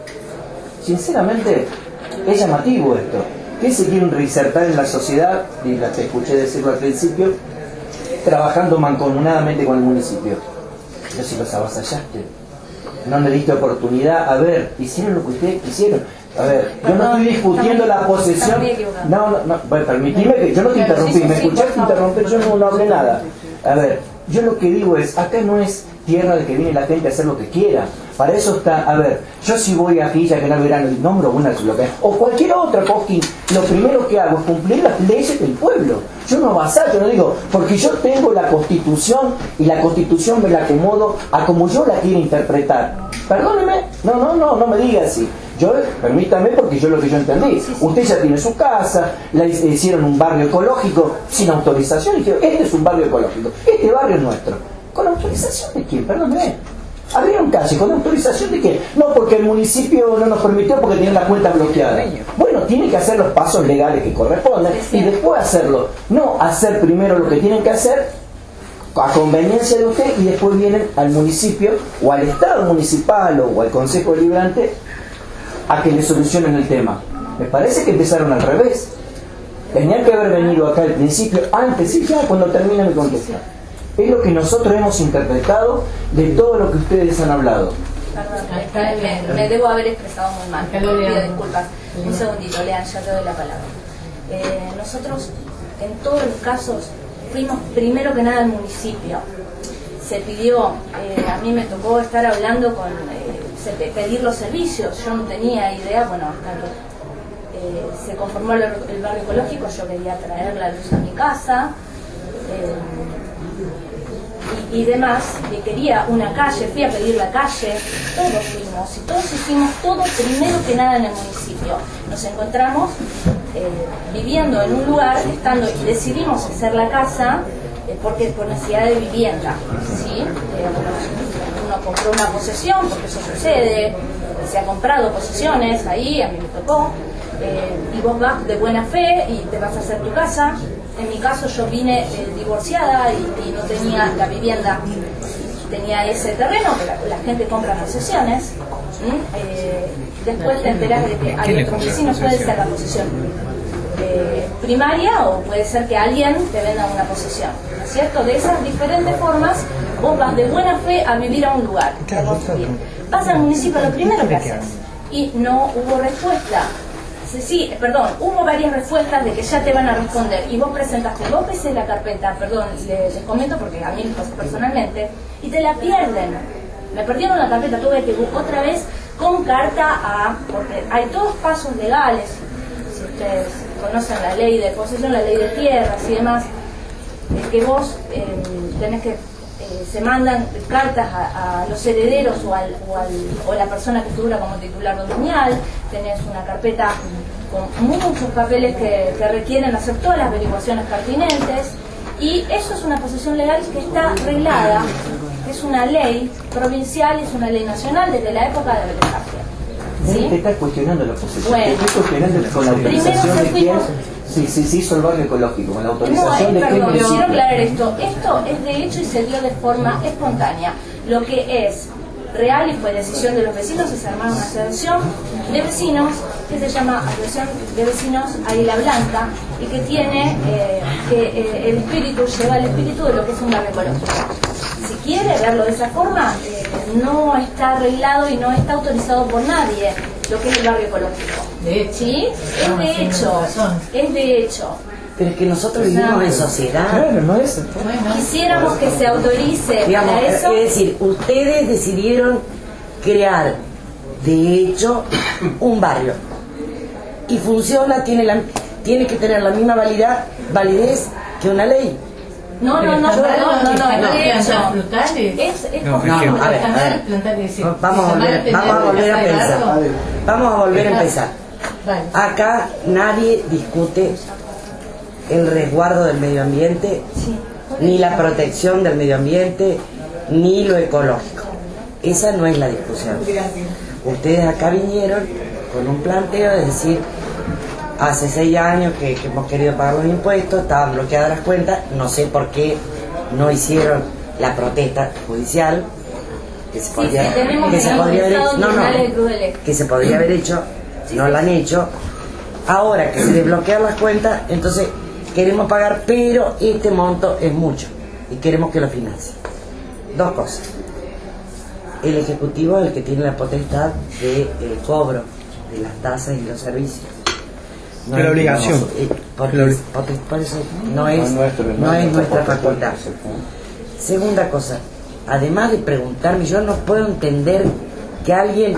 Sinceramente, es llamativo esto. ¿Qué se quieren reinsertar en la sociedad? Y la que escuché decirlo al principio, trabajando mancomunadamente con el municipio. Pero si los avasallaste, no le diste oportunidad. A ver, hicieron lo que ustedes quisieron. A ver, yo no estoy discutiendo la posesión. No, no, no, bueno, permitime que yo no te interrumpí. Me escuchaste interrumpir, yo no, no hablé nada. A ver, yo lo que digo es, acá no es tierra de que viene la gente a hacer lo que quiera. Para eso está, a ver, yo si voy aquí, ya que no verano, nombro una localidad, o cualquier otra, Cosquín, lo primero que hago es cumplir las leyes del pueblo. Yo no avasallo, no digo, porque yo tengo la Constitución y la Constitución me la acomodo a como yo la quiero interpretar. Perdóneme, no, no, no, no me diga así. Yo, permítame, porque yo lo que yo entendí. Sí, sí. Usted ya tiene su casa, le hicieron un barrio ecológico sin autorización y dijeron, este es un barrio ecológico, este barrio es nuestro. ¿Con autorización de quién? Perdóneme. Abrieron calle, ¿con autorización de quién? No, porque el municipio no nos permitió porque tiene la cuenta bloqueada. Bueno, tienen que hacer los pasos legales que corresponden y después hacerlo. No hacer primero lo que tienen que hacer a conveniencia de usted y después vienen al municipio o al Estado municipal o al Consejo Deliberante a que le solucionen el tema. Me parece que empezaron al revés. Tenían que haber venido acá al principio, antes y ya cuando termine me contesta. Es lo que nosotros hemos interpretado de todo lo que ustedes han hablado. Perdón, me, me debo haber expresado muy mal. Pido disculpas. Un segundito, Lean, ya te doy la palabra. Eh, nosotros, en todos los casos, fuimos primero que nada al municipio. Se pidió, eh, a mí me tocó estar hablando con, eh, pedir los servicios. Yo no tenía idea, bueno, cuando eh, se conformó el, el barrio ecológico, yo quería traer la luz a mi casa. Eh, Y, y demás, que quería una calle, fui a pedir la calle, todos fuimos y todos hicimos todo primero que nada en el municipio. Nos encontramos eh, viviendo en un lugar, estando y decidimos hacer la casa eh, porque por necesidad de vivienda, ¿sí? Eh, uno compró una posesión, porque eso sucede, se ha comprado posesiones, ahí a mí me tocó, eh, y vos vas de buena fe y te vas a hacer tu casa. En mi caso yo vine eh, divorciada y, y no tenía la vivienda, tenía ese terreno, pero la, la gente compra posesiones. Eh, después te enterás de que hay otros vecinos, puede ser la posesión eh, primaria o puede ser que alguien te venda una posesión, ¿no es cierto? De esas diferentes formas vos vas de buena fe a vivir a un lugar, a construir. Vas al municipio, lo primero que haces, y no hubo respuesta. Sí, sí, perdón, hubo varias respuestas de que ya te van a responder y vos presentaste dos veces la carpeta, perdón, les, les comento porque a mí me pasó personalmente, y te la pierden. Me perdieron la carpeta, tuve que otra vez con carta a, porque hay todos pasos legales, si ustedes conocen la ley de posesión, la ley de tierras y demás, es que vos eh, tenés que, eh, se mandan cartas a, a los herederos o, al, o, al, o a la persona que figura como titular dominial, tenés una carpeta con muchos papeles que, que requieren hacer todas las averiguaciones pertinentes, y eso es una posesión legal que está arreglada, es una ley provincial, es una ley nacional desde la época de Belezapia. ¿Sí? Te estás cuestionando la posesión. Bueno, te estás cuestionando con la autorización de quién. Sí, sí, se hizo el barrio ecológico, con la autorización no, de perdón, quién. Quiero aclarar esto. Esto es de hecho y se dio de forma espontánea. Lo que es real y fue decisión de los vecinos es armar una asociación de vecinos que se llama Asociación de Vecinos Águila Blanca y que tiene eh, que eh, el espíritu, lleva el espíritu de lo que es un barrio ecológico. Si quiere verlo de esa forma, eh, no está arreglado y no está autorizado por nadie lo que es el barrio ecológico. De hecho, ¿sí? Es de hecho, es de hecho. Pero es que nosotros vivimos en sociedad. Claro, no es. Bueno, quisiéramos que se autorice, digamos, para eso. Es decir, ustedes decidieron crear, de hecho, un barrio. Y funciona, tiene, la, tiene que tener la misma validad, validez que una ley. No, no, no, no, no, no, no, de hecho, es, es no, no, no, a ver, a ver. Vamos a volver, vamos a volver a pensar. Vamos a volver a empezar. Acá nadie discute el resguardo del medio ambiente, ni la protección del medio ambiente, ni lo ecológico. Esa no es la discusión. Ustedes acá vinieron con un planteo de decir, hace seis años que, que hemos querido pagar los impuestos, estaban bloqueadas las cuentas, no sé por qué no hicieron la protesta judicial, que se podría, sí, sí, que se podría haber hecho, no, no, que se podría haber hecho, no la han hecho. Ahora que se desbloquean las cuentas, entonces queremos pagar, pero este monto es mucho y queremos que lo financie. Dos cosas. El Ejecutivo es el que tiene la potestad del cobro de las tasas y los servicios. No la obligación. Eh, porque, porque por eso no es, no es nuestra facultad. Segunda cosa, además de preguntarme, yo no puedo entender que alguien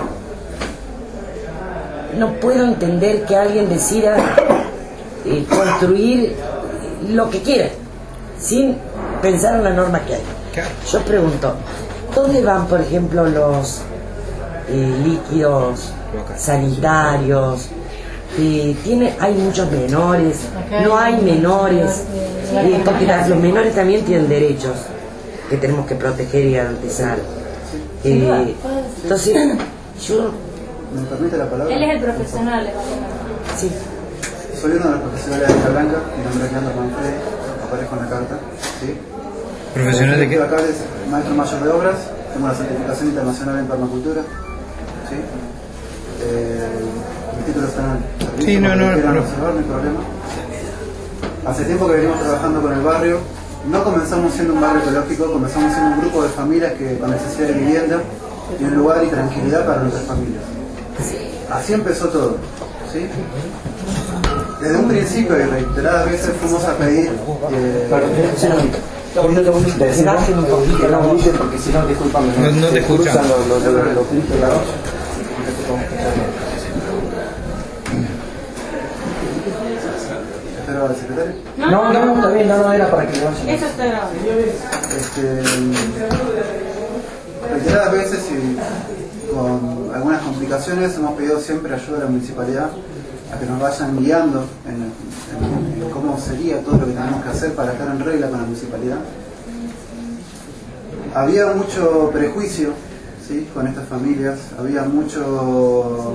no puedo entender que alguien decida eh, construir lo que quiera sin pensar en la norma que hay. Yo pregunto, ¿dónde van, por ejemplo, los eh, líquidos sanitarios? Eh, tiene, hay muchos menores, no hay menores, eh, porque los menores también tienen derechos que tenemos que proteger y garantizar. Eh, entonces, yo... ¿Me permite la palabra? Él es el profesional. Sí. Soy uno de los profesionales de Isla Blanca, mi nombre es Leandro Manfredi, aparezco en la carta. ¿Sí? ¿Profesional de qué? Acá es maestro mayor de obras, tengo la certificación internacional en permacultura. ¿Sí? Eh, mi título está en el servicio, sí, no, no, no, no. observar, no hay problema. Hace tiempo que venimos trabajando con el barrio. No comenzamos siendo un barrio ecológico, comenzamos siendo un grupo de familias que con necesidad de vivienda y un lugar y tranquilidad para nuestras familias. Así empezó todo, ¿sí? Desde un principio y reiteradas veces fuimos a pedir... Eh, porque si no, discúlpame, no, no te escuchan. ¿Espero al secretario? No, no, no, está bien, no, no era para que lo vayan. Eso está grabado. Este, reiteradas veces y con algunas complicaciones hemos pedido siempre ayuda a la municipalidad a que nos vayan guiando en, en, en cómo sería todo lo que tenemos que hacer para estar en regla con la municipalidad. Había mucho prejuicio, ¿sí?, con estas familias, había mucho,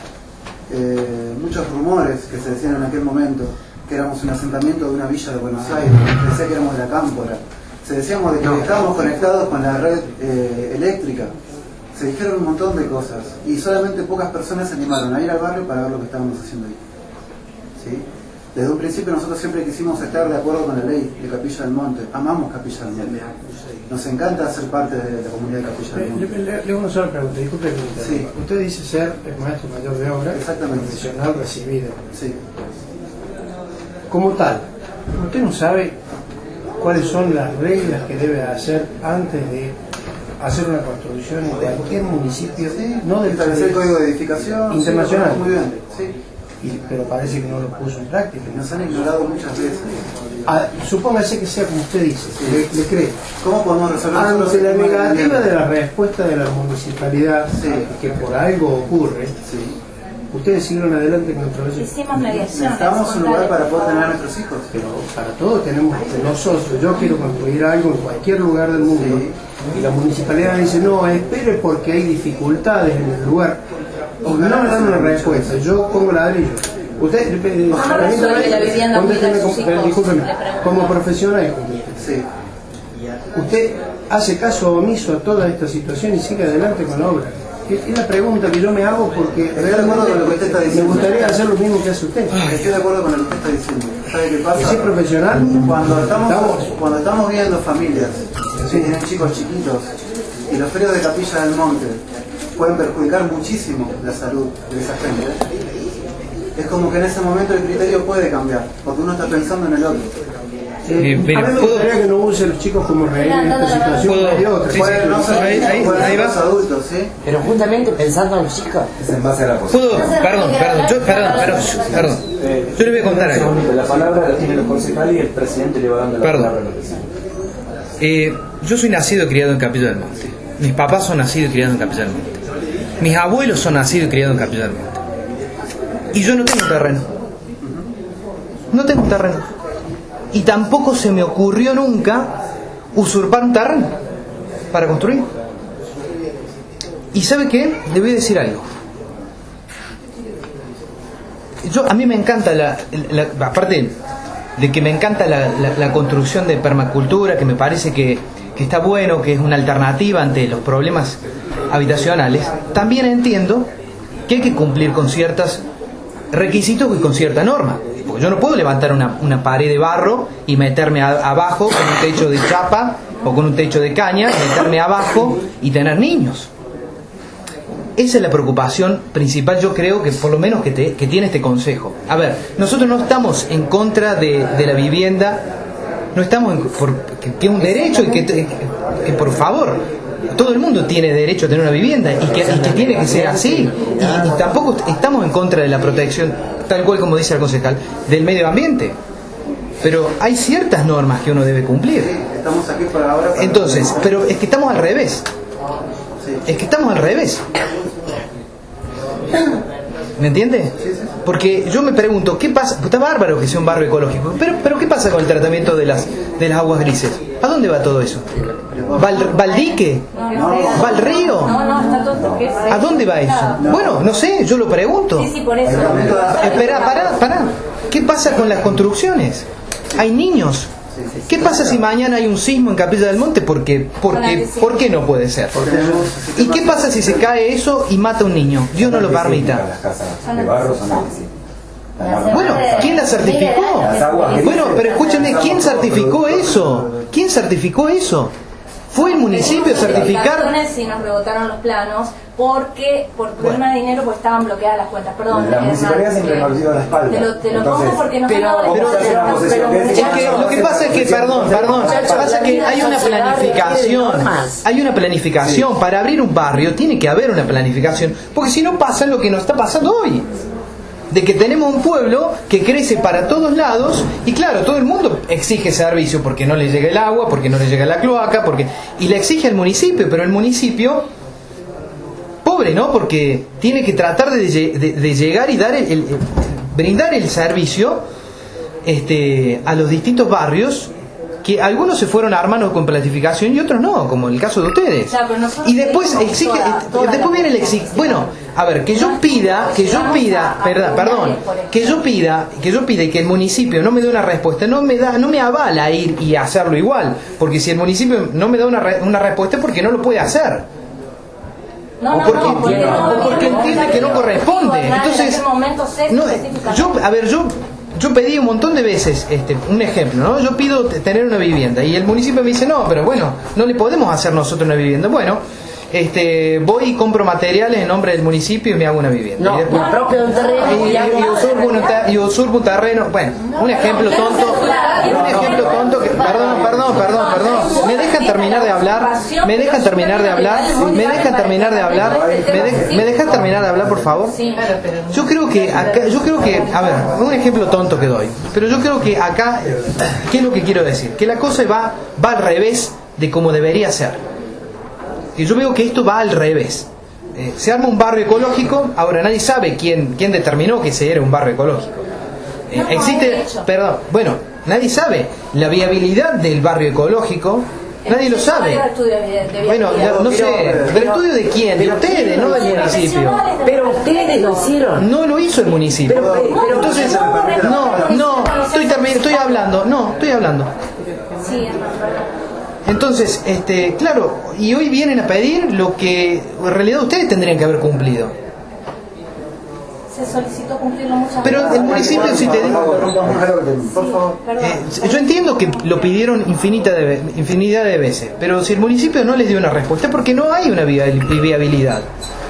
eh, muchos rumores que se decían en aquel momento, que éramos un asentamiento de una villa de Buenos Aires, se decía que éramos de la Cámpora, se decíamos de que estábamos conectados con la red eh, eléctrica, se dijeron un montón de cosas y solamente pocas personas se animaron a ir al barrio para ver lo que estábamos haciendo ahí. ¿Sí? Desde un principio nosotros siempre quisimos estar de acuerdo con la ley de Capilla del Monte, amamos Capilla del Monte, nos encanta ser parte de la comunidad de Capilla del Monte. Le, le, le hago una sola pregunta, disculpe que me interrumpa. Sí. Usted dice ser el maestro mayor de obra, exactamente, profesional recibido. Sí. Como tal, usted no sabe cuáles son las reglas que debe hacer antes de hacer una construcción en cualquier municipio, sí, no del establecer el código de edificación internacional. Sí, muy bien, sí. Y, pero parece que no lo puso en práctica. Nos han ignorado muchas veces. Ah, supóngase que sea como usted dice, sí. le, le cree. ¿Cómo podemos resolver eso? Ante la negativa de la respuesta de la municipalidad, sí, que por algo ocurre, sí, ustedes siguieron adelante con el proyecto. Hicimos mediación. Necesitamos un lugar para poder tener a nuestros hijos. Pero para todos tenemos, nosotros, yo quiero construir algo en cualquier lugar del mundo, sí, y la municipalidad dice, no, espere porque hay dificultades en el lugar. No me dan una respuesta, yo pongo ladrillo. Usted, eh, discúlpeme, como profesional, sí, usted hace caso omiso a toda esta situación y sigue adelante con la obra. Es la pregunta que yo me hago porque realmente con lo que usted está diciendo. Me gustaría hacer lo mismo que hace usted. Estoy de acuerdo con lo que usted está diciendo. ¿Sabe qué pasa? Que si es profesional, cuando estamos, estamos, cuando estamos viendo familias que tienen chicos chiquitos y los fríos de Capilla del Monte pueden perjudicar muchísimo la salud de esa gente, es como que en ese momento el criterio puede cambiar, porque uno está pensando en el otro. Eh, a mí me gustaría que no use a los chicos como reír en esta situación de otra. Sí, pueden no ser ahí, ahí, ahí los adultos, ¿sí? Pero justamente pensando en los chicos. Es en base a la posibilidad. ¿Puedo? Perdón, perdón, yo, perdón, perdón, perdón. Yo le voy a contar algo. La palabra la tiene los concejales y el presidente le va dando la Perdón. palabra a los vecinos. Eh, yo soy nacido y criado en Capilla del Monte. Mis papás son nacidos y criados en Capilla del Monte. Mis abuelos son nacidos y criados en Capilla del Monte. Y yo no tengo terreno. No tengo terreno. Y tampoco se me ocurrió nunca usurpar un terreno para construir. ¿Y sabe qué? Le voy a decir algo. Yo, a mí me encanta la, la, aparte de que me encanta la, la, la construcción de permacultura, que me parece que, que está bueno, que es una alternativa ante los problemas habitacionales, también entiendo que hay que cumplir con ciertos requisitos y con cierta norma. Porque yo no puedo levantar una, una pared de barro y meterme a, abajo con un techo de chapa o con un techo de caña, meterme abajo y tener niños. Esa es la preocupación principal, yo creo que por lo menos que, te, que tiene este consejo. A ver, nosotros no estamos en contra de, de la vivienda, no estamos en, por, que, que es un derecho y que, que, que por favor, todo el mundo tiene derecho a tener una vivienda y que, y que tiene que ser así. Y, y tampoco estamos en contra de la protección, tal cual como dice el concejal, del medio ambiente. Pero hay ciertas normas que uno debe cumplir. Estamos aquí por ahora. Entonces, pero es que estamos al revés. Es que estamos al revés. ¿Me entiende? Porque yo me pregunto, ¿qué pasa? Pues está bárbaro que sea un barrio ecológico, pero, pero ¿qué pasa con el tratamiento de las, de las aguas grises? ¿A dónde va todo eso? ¿Va al, va al dique? ¿Va al río? No, no, está todo. ¿Qué es? ¿A dónde va eso? Bueno, no sé, yo lo pregunto. Sí, sí, por eso. Espera, pará, pará. ¿Qué pasa con las construcciones? Hay niños. ¿Qué pasa si mañana hay un sismo en Capilla del Monte? Porque, porque, ¿por qué no puede ser? ¿Y qué pasa si se cae eso y mata a un niño? Dios no lo permita. Bueno, ¿quién la certificó? Bueno, pero escúchame, ¿quién certificó eso? ¿Quién certificó eso? ¿Fue el municipio a certificar? Sí, nos rebotaron los planos porque por problema de dinero pues estaban bloqueadas las cuentas. Perdón, la municipalidad siempre nos dio la espalda. Te lo, te lo Entonces, pongo porque nos pero, han dado la pero, espalda. pero, es que lo que pasa es que, perdón, perdón, pasa que hay una planificación, hay una planificación. Para abrir un barrio tiene que haber una planificación, porque si no pasa lo que nos está pasando hoy. De que tenemos un pueblo que crece para todos lados y claro, todo el mundo exige servicio porque no le llega el agua, porque no le llega la cloaca, porque y le exige al municipio, pero el municipio pobre, ¿no? Porque tiene que tratar de, de, de llegar y dar el, el, el, brindar el servicio este, a los distintos barrios, que algunos se fueron armando con planificación y otros no, como el caso de ustedes. Ya, y después exige, toda, toda después viene el exige, bueno, a ver, que yo pida, que yo pida, perdón, perdón, que yo pida, que yo pida y que el municipio no me dé una respuesta, no me da, no me avala ir y hacerlo igual, porque si el municipio no me da una, re, una respuesta es porque no lo puede hacer. No, o porque, no, porque, no, o porque entiende que no corresponde. Entonces, no, yo, a ver, yo Yo pedí un montón de veces, este, un ejemplo, ¿no? Yo pido tener una vivienda y el municipio me dice, no, pero bueno, no le podemos hacer nosotros una vivienda. Bueno, este, voy y compro materiales en nombre del municipio y me hago una vivienda. No, y después, propio un terreno. Y, y, y, usurpo un, y usurpo un terreno. Bueno, un ejemplo tonto. Un ejemplo tonto que, perdón, perdón, perdón, perdón. ¿Me dejan terminar de hablar? ¿Me dejan terminar de hablar? ¿Me dejan terminar de hablar? ¿Me, de, ¿me dejan terminar de hablar, por favor? Yo creo que acá, yo creo que, a ver, un ejemplo tonto que doy, pero yo creo que acá, ¿qué es lo que quiero decir? Que la cosa va, va al revés de como debería ser. Y yo veo que esto va al revés. Eh, se arma un barrio ecológico, ahora nadie sabe quién, quién determinó que ese era un barrio ecológico. Eh, existe, perdón, bueno, nadie sabe la viabilidad del barrio ecológico, nadie lo sabe. Bueno, no, no sé, ¿del estudio de quién? De ustedes, no del municipio. Pero ustedes lo hicieron. No lo hizo el municipio. Pero, pero, Entonces, no, no, estoy, estoy hablando, no, estoy hablando. Sí, Entonces, este, claro, y hoy vienen a pedir lo que en realidad ustedes tendrían que haber cumplido. Se solicitó cumplirlo muchas Pero veces. el municipio, si te digo, Sí, eh, yo entiendo que lo pidieron infinita de, infinidad de veces, pero si el municipio no les dio una respuesta es porque no hay una viabilidad.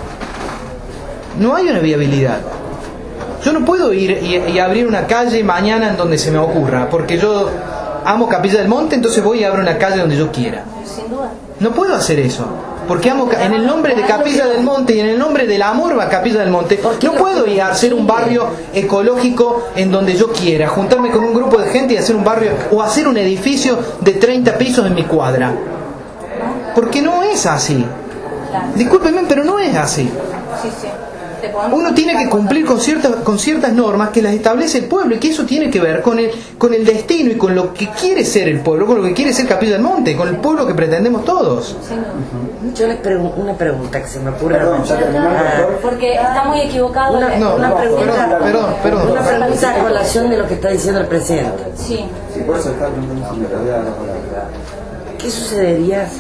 No hay una viabilidad. Yo no puedo ir y, y abrir una calle mañana en donde se me ocurra, porque yo amo Capilla del Monte, entonces voy y abro una calle donde yo quiera. sin duda. No puedo hacer eso. porque amo en el nombre de Capilla del Monte y en el nombre del amor a Capilla del Monte. No puedo ir a hacer un barrio ecológico en donde yo quiera, juntarme con un grupo de gente y hacer un barrio o hacer un edificio de treinta pisos en mi cuadra, porque no es así. Discúlpenme, pero no es así. Sí, sí. Uno tiene que cumplir con ciertas con ciertas normas que las establece el pueblo, y que eso tiene que ver con el con el destino y con lo que quiere ser el pueblo, con lo que quiere ser Capilla del Monte, con el pueblo que pretendemos todos. Yo les pregunto una pregunta que se me ocurre. Perdón, ya terminó, doctor. Porque está muy equivocado. Una, No, una no, pregunta, perdón, perdón, perdón. una pregunta a colación de lo que está diciendo el presidente. Sí. Sí, por eso está preguntando. ¿Qué sucedería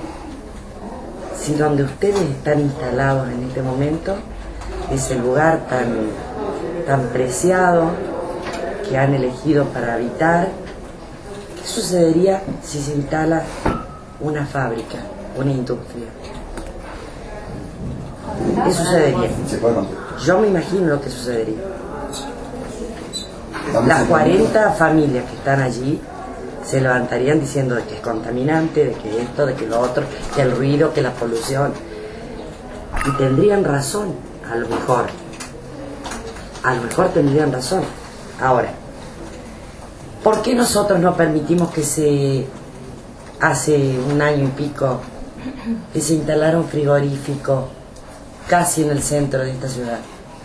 si donde ustedes están instalados en este momento, ese lugar tan, tan preciado que han elegido para habitar, qué sucedería si se instala una fábrica, una industria? ¿Qué sucedería? Yo me imagino lo que sucedería. Las cuarenta familias que están allí se levantarían diciendo de que es contaminante, de que esto, de que lo otro, que el ruido, que la polución. Y tendrían razón, a lo mejor. A lo mejor tendrían razón. Ahora, ¿por qué nosotros no permitimos que se, hace un año y pico, que se instalara un frigorífico casi en el centro de esta ciudad?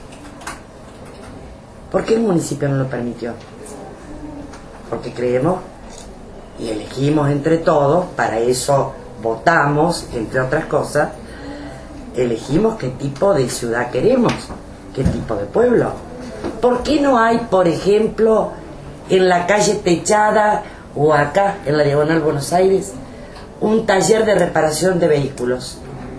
¿Por qué el municipio no lo permitió? Porque creemos y elegimos entre todos, para eso votamos, entre otras cosas, elegimos qué tipo de ciudad queremos, qué tipo de pueblo. ¿Por qué no hay, por ejemplo, en la calle Techada o acá, en la Diagonal Buenos Aires, un taller de reparación de vehículos?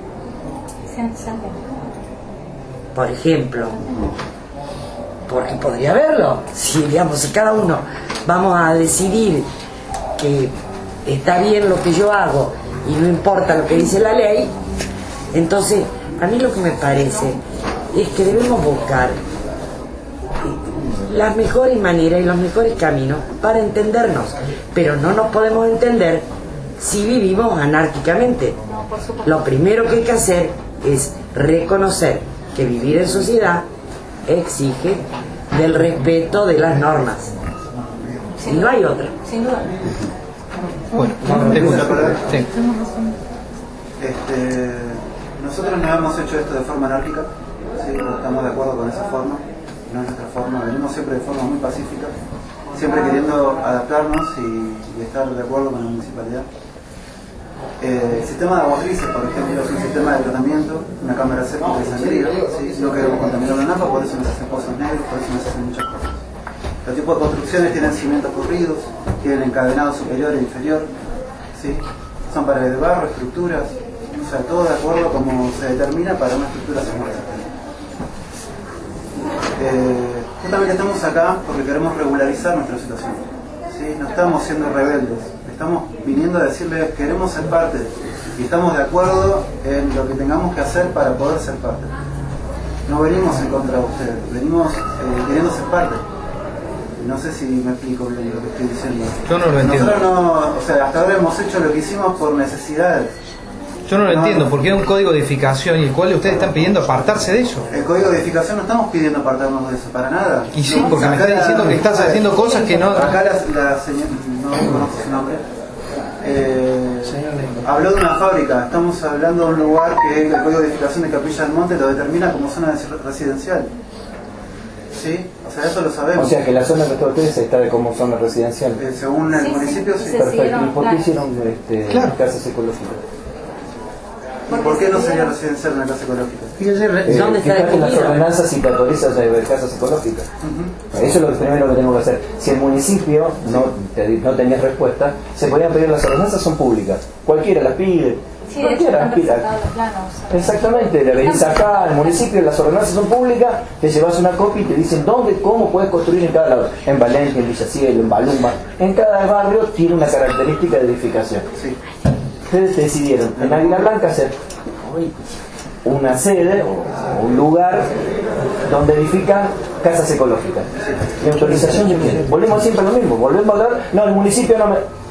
Por ejemplo, porque podría haberlo, si digamos, si cada uno vamos a decidir que está bien lo que yo hago y no importa lo que dice la ley, entonces a mí lo que me parece es que debemos buscar las mejores maneras y los mejores caminos para entendernos, pero no nos podemos entender si vivimos anárquicamente. Lo primero que hay que hacer es reconocer que vivir en sociedad exige del respeto de las normas. Si no hay otra. Sin duda. Bueno, ¿Me tengo una- palabra? sí. Este, nosotros no hemos hecho esto de forma anárquica, ¿sí? No estamos de acuerdo con esa forma, no es nuestra forma, venimos siempre de forma muy pacífica, siempre queriendo adaptarnos y, y estar de acuerdo con la municipalidad. Eh, el sistema de aguas grises, por ejemplo, es un sistema de tratamiento, una cámara séptica de sangría, ¿sí? No queremos contaminar la napa, por eso nos hacen pozos negros, por eso nos hacen muchas cosas. Los tipos de construcciones tienen cimientos corridos, tienen encadenado superior e inferior, ¿sí? Son paredes de barro, estructuras, o sea, todo de acuerdo a como se determina para una estructura semántica. Eh, justamente estamos acá porque queremos regularizar nuestra situación, ¿sí? No estamos siendo rebeldes, estamos viniendo a decirles que queremos ser parte y estamos de acuerdo en lo que tengamos que hacer para poder ser parte. No venimos en contra de ustedes, venimos eh, queriendo ser parte. No sé si me explico bien lo que estoy diciendo. Yo no lo entiendo. Nosotros no, o sea, hasta ahora hemos hecho lo que hicimos por necesidades. Yo no lo No, entiendo, no. porque es un código de edificación y el cual ustedes están pidiendo apartarse de eso. El código de edificación no estamos pidiendo apartarnos de eso, para nada. Y sí, No, porque me acá estás la- diciendo que estás haciendo cosas que no... Acá la, la señora, no conozco su nombre, eh, habló de una fábrica. Estamos hablando de un lugar que el código de edificación de Capilla del Monte lo determina como zona residencial. ¿Sí? O sea, eso lo sabemos. O sea que la zona que ustedes está de como zona residencial. Eh, según el Sí, sí, municipio, sí, sí. sí. Perfecto. ¿Y por qué Claro. hicieron este, Claro. casas ecológicas? ¿Y por qué no sería residencial una casa ecológica? Fíjense, re- Eh, ¿Dónde está fíjate en las definido? ordenanzas si te autorizas a ver casas ecológicas. Ujú. Eso es lo primero que tenemos que hacer. Si el municipio no, te, no tenía respuesta, se podían pedir, las ordenanzas son públicas. Cualquiera las pide. Sí, de hecho Cualquiera están las pide. presentados los planos. Exactamente, le venís acá al municipio, las ordenanzas son públicas, te llevas una copia y te dicen dónde, cómo puedes construir en cada lado. En Valencia, en Villacielo, en Baluma. En cada barrio tiene una característica de edificación. Sí. Ustedes decidieron en Águila Blanca hacer una sede o un lugar donde edifican casas ecológicas. ¿Y autorización de quién? Volvemos siempre a lo mismo, volvemos a hablar, no, el municipio no me...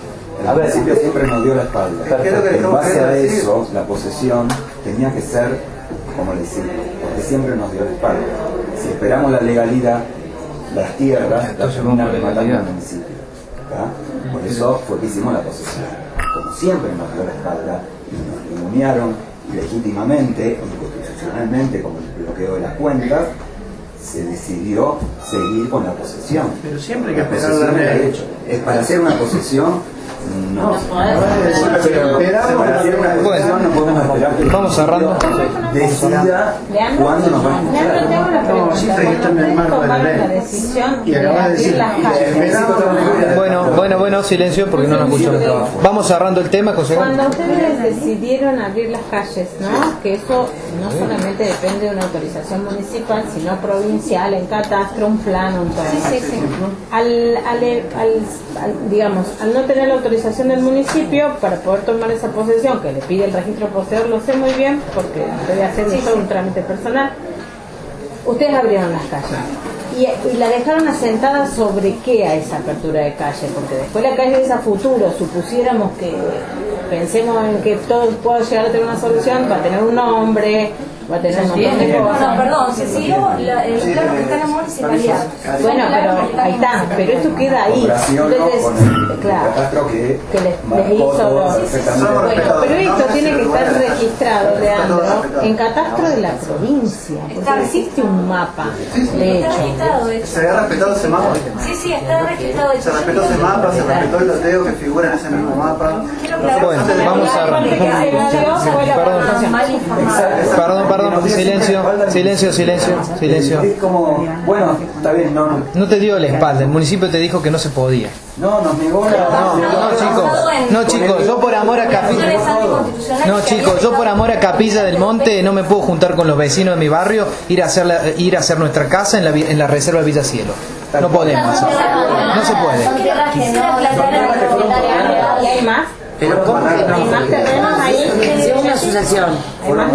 El municipio siempre nos dio la espalda. En base a eso, la posesión tenía que ser como le hicimos, porque siempre nos dio la espalda. Si esperamos la legalidad, las tierras las terminan rematando el municipio. ¿Tá? Por eso fue que hicimos la posesión. Como siempre nos dio la espalda y nos ningunearon legítimamente, constitucionalmente, como el bloqueo de las cuentas, se decidió seguir con la posesión. Pero siempre hay que la esperar posesión la era ley. derecho. Es para hacer una posesión. No, No podés. pero para hacer una posesión no podemos esperar que el Vamos cerrando. decida cuándo nos van a escuchar. Leandro, tengo una pregunta. siempre hay que estar en el marco de la ley. La decisión Y de acabas de abrir decir, las y calles. Bueno, bueno, bueno, silencio porque no nos escuchamos. Vamos cerrando el tema, concejal. Cuando ustedes decidieron abrir las calles, ¿no? Que eso no solamente depende de una autorización municipal, sino provincial, en catastro, un plan, un todo. Sí, sí, sí. Al, al, al- al- digamos, al no tener la autorización del municipio para poder tomar esa posesión, que le pide el registro poseedor, lo sé muy bien, porque estoy haciendo todo un trámite personal, ustedes abrieron las calles. Y, y la dejaron asentada sobre qué a esa apertura de calle, porque después la calle es a futuro, supusiéramos que pensemos en que todo pueda llegar a tener una solución, va a tener un nombre, va a tener un montón de No, cosas. perdón, se siguió la- el plano que está en la municipalidad. Bueno, pero ahí está, pero esto queda ahí. Relaciono Entonces, con el claro, catastro que que les, les marcó hizo todo los... perfectamente. Bueno, pero esto tiene que estar registrado, Leandro, en catastro de la provincia, porque existe un mapa, de Está hecho. registrado, de hecho. Se había respetado ese mapa. Sí, sí, está registrado. de hecho. Se respetó ese mapa, se respetó el loteo que figura en ese mismo mapa. Quiero aclarar- Bueno, vamos a Perdón, Mal informado. Perdón, perdón, silencio, silencio, silencio, silencio. Es como, bueno, está bien, no, no, No te dio la espalda, el municipio te dijo que no se podía. no nos negó la... No, no, chicos, no, chicos, yo por amor a Capilla. No, chicos, yo por amor a Capilla del Monte no me puedo juntar con los vecinos de mi barrio, ir a hacer, la- ir a hacer nuestra casa en la, vi- en la reserva Villa Cielo. No podemos hacer. No se puede. Quisiera aclarar. ¿Y hay más? Pero ¿cómo que ¿Hay más terrenos ahí? es una asociación? ¿Hay más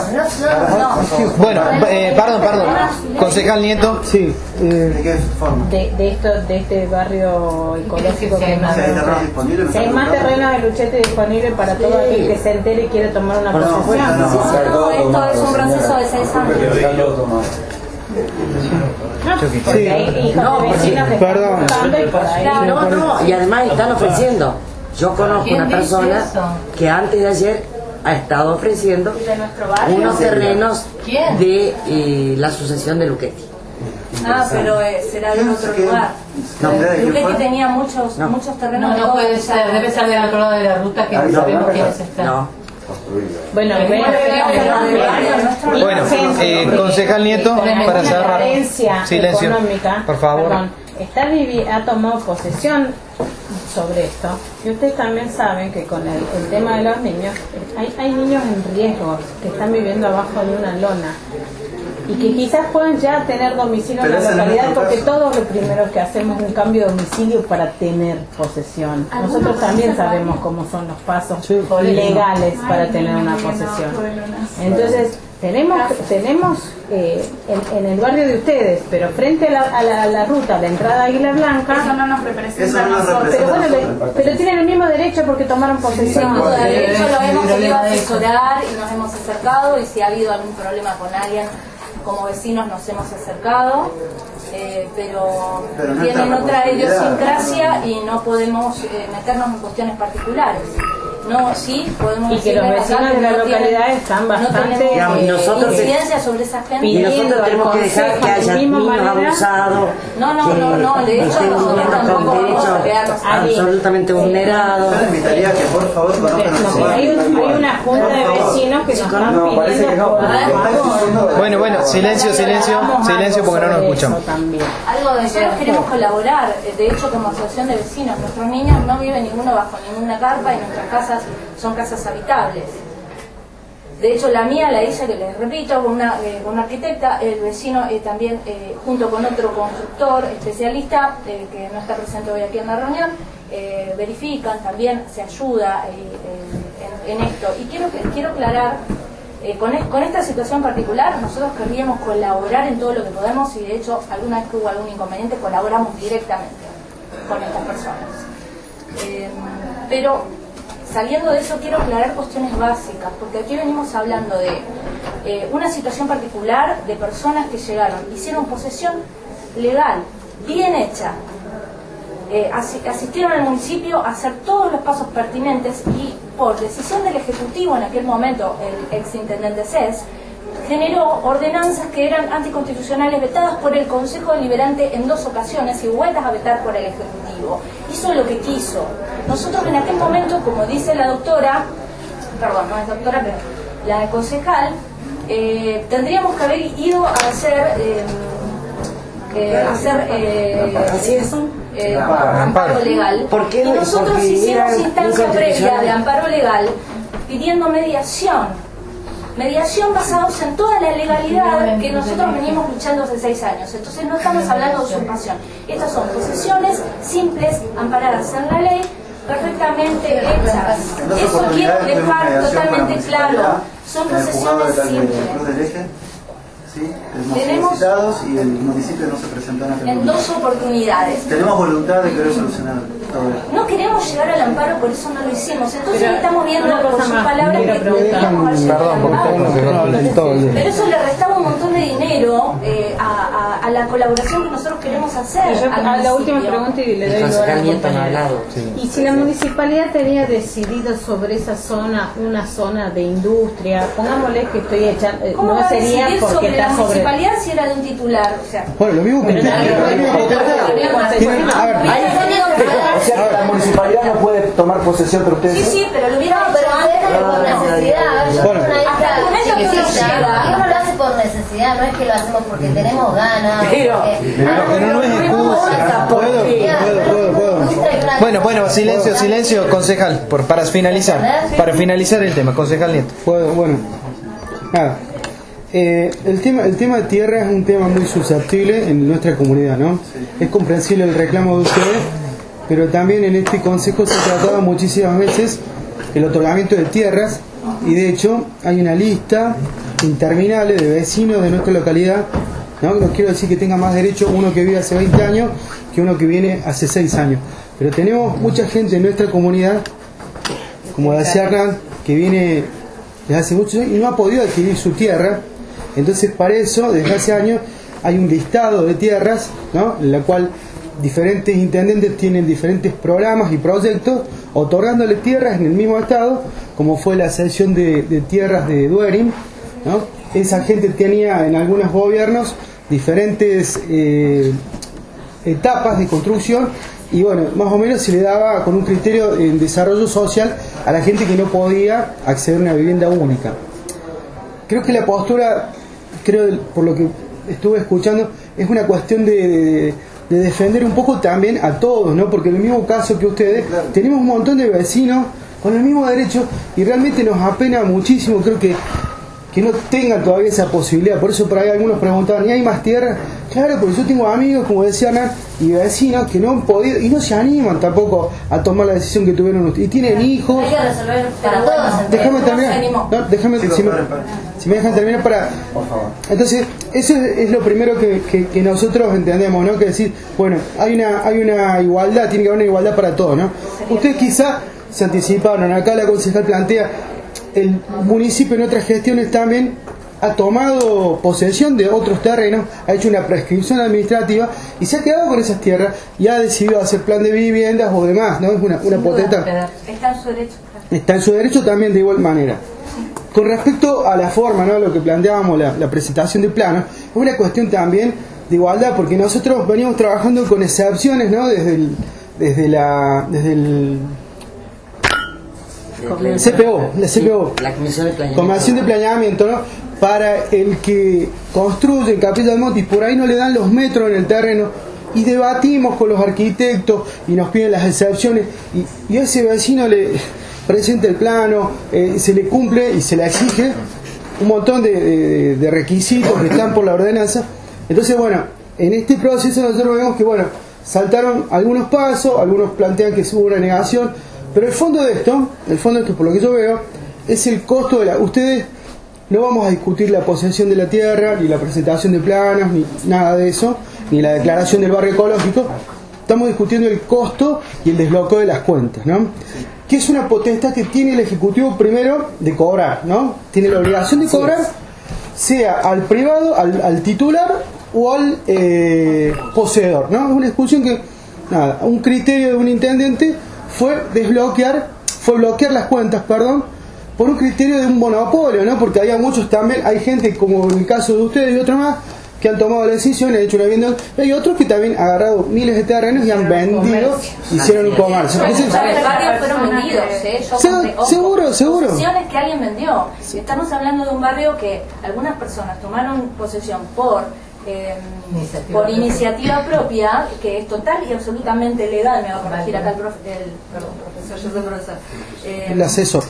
terrenos? Bueno, eh, perdón, perdón. Concejal Nieto. Sí, eh, ¿De qué forma? De, de, esto, de este barrio ecológico que más Si hay terrenos disponibles, Si hay más terrenos de Luchete disponible para todo aquel que se entere y quiere tomar una Por posesión. supuesto, no. No, esto es un proceso de seis años. No, porque hay hijos de vecinos que están Perdón. buscando y por ahí. No, no, y además están ofreciendo. Yo conozco ¿Quién una dice persona eso? que antes de ayer ha estado ofreciendo De nuestro barrio. unos terrenos ¿Quién? de eh, la asociación de Luchetti. Ah, pero eh, será de otro lugar. No, ¿de quién Luque fue? que tenía muchos, muchos terrenos. No, de no todo puede el ser, estado. debe ser del otro lado de la ruta que Ah, no no, sabemos no, quiénes están. No. Bueno, ven, Bueno, pero del barrio, de nuestro lugar. Bueno, eh, concejal Nieto, para una cerrar. carencia Silencio, económica, por favor. perdón, está vivi- ha tomado posesión sobre esto y ustedes también saben que con el, el tema de los niños hay, hay niños en riesgo que están viviendo abajo de una lona y que quizás puedan ya tener domicilio en Pero la ese no es localidad nuestro porque caso. todos lo primero que hacemos es un cambio de domicilio para tener posesión. Nosotros también sabemos cómo son los pasos legales para tener una posesión. Entonces tenemos tenemos eh, en, en el barrio de ustedes, pero frente a la, a la, a la ruta, la entrada a Águila Blanca, Eso no nos representa Eso a no nos nosotros. pero representa. bueno, le- pero tienen el mismo derecho porque tomaron posesión. Sin duda, de hecho lo Sí, hemos sí, querido sí. asesorar y nos hemos acercado y si ha habido algún problema con alguien como vecinos nos hemos acercado, eh, pero, Pero no tienen está la otra posibilidad. idiosincrasia y no podemos eh, meternos en cuestiones particulares. No, sí, podemos Y que los decirle acá vecinos que de la no localidad tienen- están no bastante, tenemos, Digamos, y eh, nosotros- incidencia sobre esa gente. Y nosotros tenemos que dejar que haya niños abusados, No, no, que no, no, de hecho estén nosotros viviendo tampoco con vamos a derechos quedarnos ahí. absolutamente vulnerados. Yo le invitaría que por favor conozcan No, nuestro pero hay, barrio. un- hay una junta de vecinos que nos están No, parece que pidiendo no. por- Bueno, bueno, silencio, silencio, Hagamos silencio algo porque no nos sobre escuchamos. eso también. Algo de nosotros queremos colaborar, eh, de hecho como asociación de vecinos, nuestros niños no viven ninguno bajo ninguna carpa y nuestras casas son casas habitables. De hecho la mía la hice, que les repito, con una, eh, con una arquitecta, el vecino eh, también eh, junto con otro constructor especialista eh, que no está presente hoy aquí en la reunión, eh, verifican, también se ayuda eh, eh, en, en esto. Y quiero, quiero aclarar, eh, con, es- con esta situación particular nosotros querríamos colaborar en todo lo que podemos y de hecho alguna vez que hubo algún inconveniente colaboramos directamente con estas personas. Eh, Pero saliendo de eso quiero aclarar cuestiones básicas, porque aquí venimos hablando de eh, una situación particular de personas que llegaron, hicieron posesión legal, bien hecha, eh, asistieron al municipio a hacer todos los pasos pertinentes y por decisión del Ejecutivo, en aquel momento el exintendente Cés, generó ordenanzas que eran anticonstitucionales vetadas por el Consejo Deliberante en dos ocasiones y vueltas a vetar por el Ejecutivo. Hizo lo que quiso. Nosotros en aquel momento, como dice la doctora, perdón, no es doctora, pero la concejal, eh, tendríamos que haber ido a hacer eh, eh, hacer eh, eh, amparo legal. Y nosotros hicimos instancia previa de amparo legal pidiendo mediación. Mediación basados en toda la legalidad que nosotros venimos luchando hace seis años. Entonces no estamos hablando de usurpación. Estas son posesiones simples, amparadas en la ley, perfectamente hechas. Eso quiero dejar totalmente claro. Son posesiones simples. ¿Sí? Tenemos solicitados y el municipio no se presentó en aquel en dos oportunidades. Tenemos voluntad de querer solucionar todo esto. No queremos llegar al amparo, por eso no lo hicimos. Entonces pero, estamos viendo por sus palabras que deberíamos haber llegado. Pero eso le restaba un montón de dinero eh, a, a, a la colaboración que nosotros queremos hacer. Yo, a la última pregunta y le doy lugar al compañero. Y si la municipalidad tenía decidido sobre esa zona, una zona de industria, pongámosle que estoy echando, eh, no sería porque la municipalidad si era de un titular, o sea. Bueno, lo mismo que usted. O sea que la municipalidad no puede tomar posesión, pero ustedes. Sí, sí, pero lo hubiera no, pero por necesidad. Bueno. Hasta el momento que no llega. Uno lo hace por necesidad, no es que lo hacemos porque tenemos ganas. Pero, pero no es excusa. Puedo, puedo, puedo, puedo. Bueno, bueno, silencio, silencio, concejal, por, para finalizar, para finalizar el tema, concejal Nieto. Puedo, bueno, nada. Eh, el tema el tema de tierra es un tema muy susceptible en nuestra comunidad, ¿no? Sí. Es comprensible el reclamo de ustedes, pero también en este consejo se ha tratado muchísimas veces el otorgamiento de tierras y de hecho hay una lista interminable de vecinos de nuestra localidad, ¿no? No quiero decir que tenga más derecho uno que vive hace veinte años que uno que viene hace seis años, pero tenemos mucha gente en nuestra comunidad, como decía Hernán, que viene desde hace muchos años y no ha podido adquirir su tierra. Entonces para eso desde hace años hay un listado de tierras, ¿no? En la cual diferentes intendentes tienen diferentes programas y proyectos otorgándole tierras en el mismo estado, como fue la cesión de, de tierras de Duerim, ¿no? Esa gente tenía en algunos gobiernos diferentes eh, etapas de construcción y bueno, más o menos se le daba con un criterio de desarrollo social a la gente que no podía acceder a una vivienda única. Creo que la postura, creo por lo que estuve escuchando, es una cuestión de, de, de defender un poco también a todos, ¿no? Porque en el mismo caso que ustedes, claro, tenemos un montón de vecinos con el mismo derecho y realmente nos apena muchísimo, creo que que no tengan todavía esa posibilidad. Por eso por ahí algunos preguntaban, ¿y hay más tierra? Claro, porque yo tengo amigos, como decía Ana, y vecinos que no han podido y no se animan tampoco a tomar la decisión que tuvieron ustedes. Y tienen hijos. Hay que resolver para todos. Déjame terminar. No, déjame, si, si, me, si me dejan terminar para... Por favor. Entonces, eso es, es lo primero que, que, que nosotros entendemos, ¿no? Que decir, bueno, hay una, hay una igualdad, tiene que haber una igualdad para todos, ¿no? Ustedes quizá se anticiparon, acá la concejal plantea, el municipio en otras gestiones también ha tomado posesión de otros terrenos, ha hecho una prescripción administrativa y se ha quedado con esas tierras y ha decidido hacer plan de viviendas o demás, ¿no? Es una, una potestad. Está en su derecho. Está en su derecho también de igual manera. Con respecto a la forma, ¿no? Lo que planteábamos, la, la presentación de planos, es una cuestión también de igualdad, porque nosotros venimos trabajando con excepciones, ¿no? Desde el, desde la, desde el C P O, la C P O, la Comisión de Planeamiento, Comisión de Planeamiento, ¿no? Para el que construye en Capilla del Monte y por ahí no le dan los metros en el terreno y debatimos con los arquitectos y nos piden las excepciones y, y a ese vecino le presenta el plano, eh, se le cumple y se le exige un montón de, de, de requisitos que están por la ordenanza. Entonces, bueno, en este proceso nosotros vemos que, bueno, saltaron algunos pasos, algunos plantean que hubo una negación, pero el fondo de esto, el fondo de esto, por lo que yo veo, es el costo de la... Ustedes no vamos a discutir la posesión de la tierra, ni la presentación de planos, ni nada de eso, ni la declaración del barrio ecológico. Estamos discutiendo el costo y el desbloqueo de las cuentas, ¿no? que es una potestad que tiene el Ejecutivo primero de cobrar, ¿no? Tiene la obligación de cobrar, sea al privado, al, al titular o al eh, poseedor, ¿no? Es una discusión que, nada, un criterio de un intendente fue desbloquear, fue bloquear las cuentas, perdón, por un criterio de un monopolio, ¿no? Porque había muchos también, hay gente como en el caso de ustedes y otros más, que han tomado la decisión, han hecho una vivienda. Hay otros que también han agarrado miles de terrenos y han vendido, hicieron un comercio. Los barrios fueron vendidos, ¿eh? Yo compré, ojo, seguro, seguro. Posesiones que alguien vendió. Estamos hablando de un barrio que algunas personas tomaron posesión por eh, iniciativa por iniciativa propia, que es total y absolutamente legal. Me va a corregir acá el, profe, el perdón, profesor, yo soy profesor. Eh, el asesor.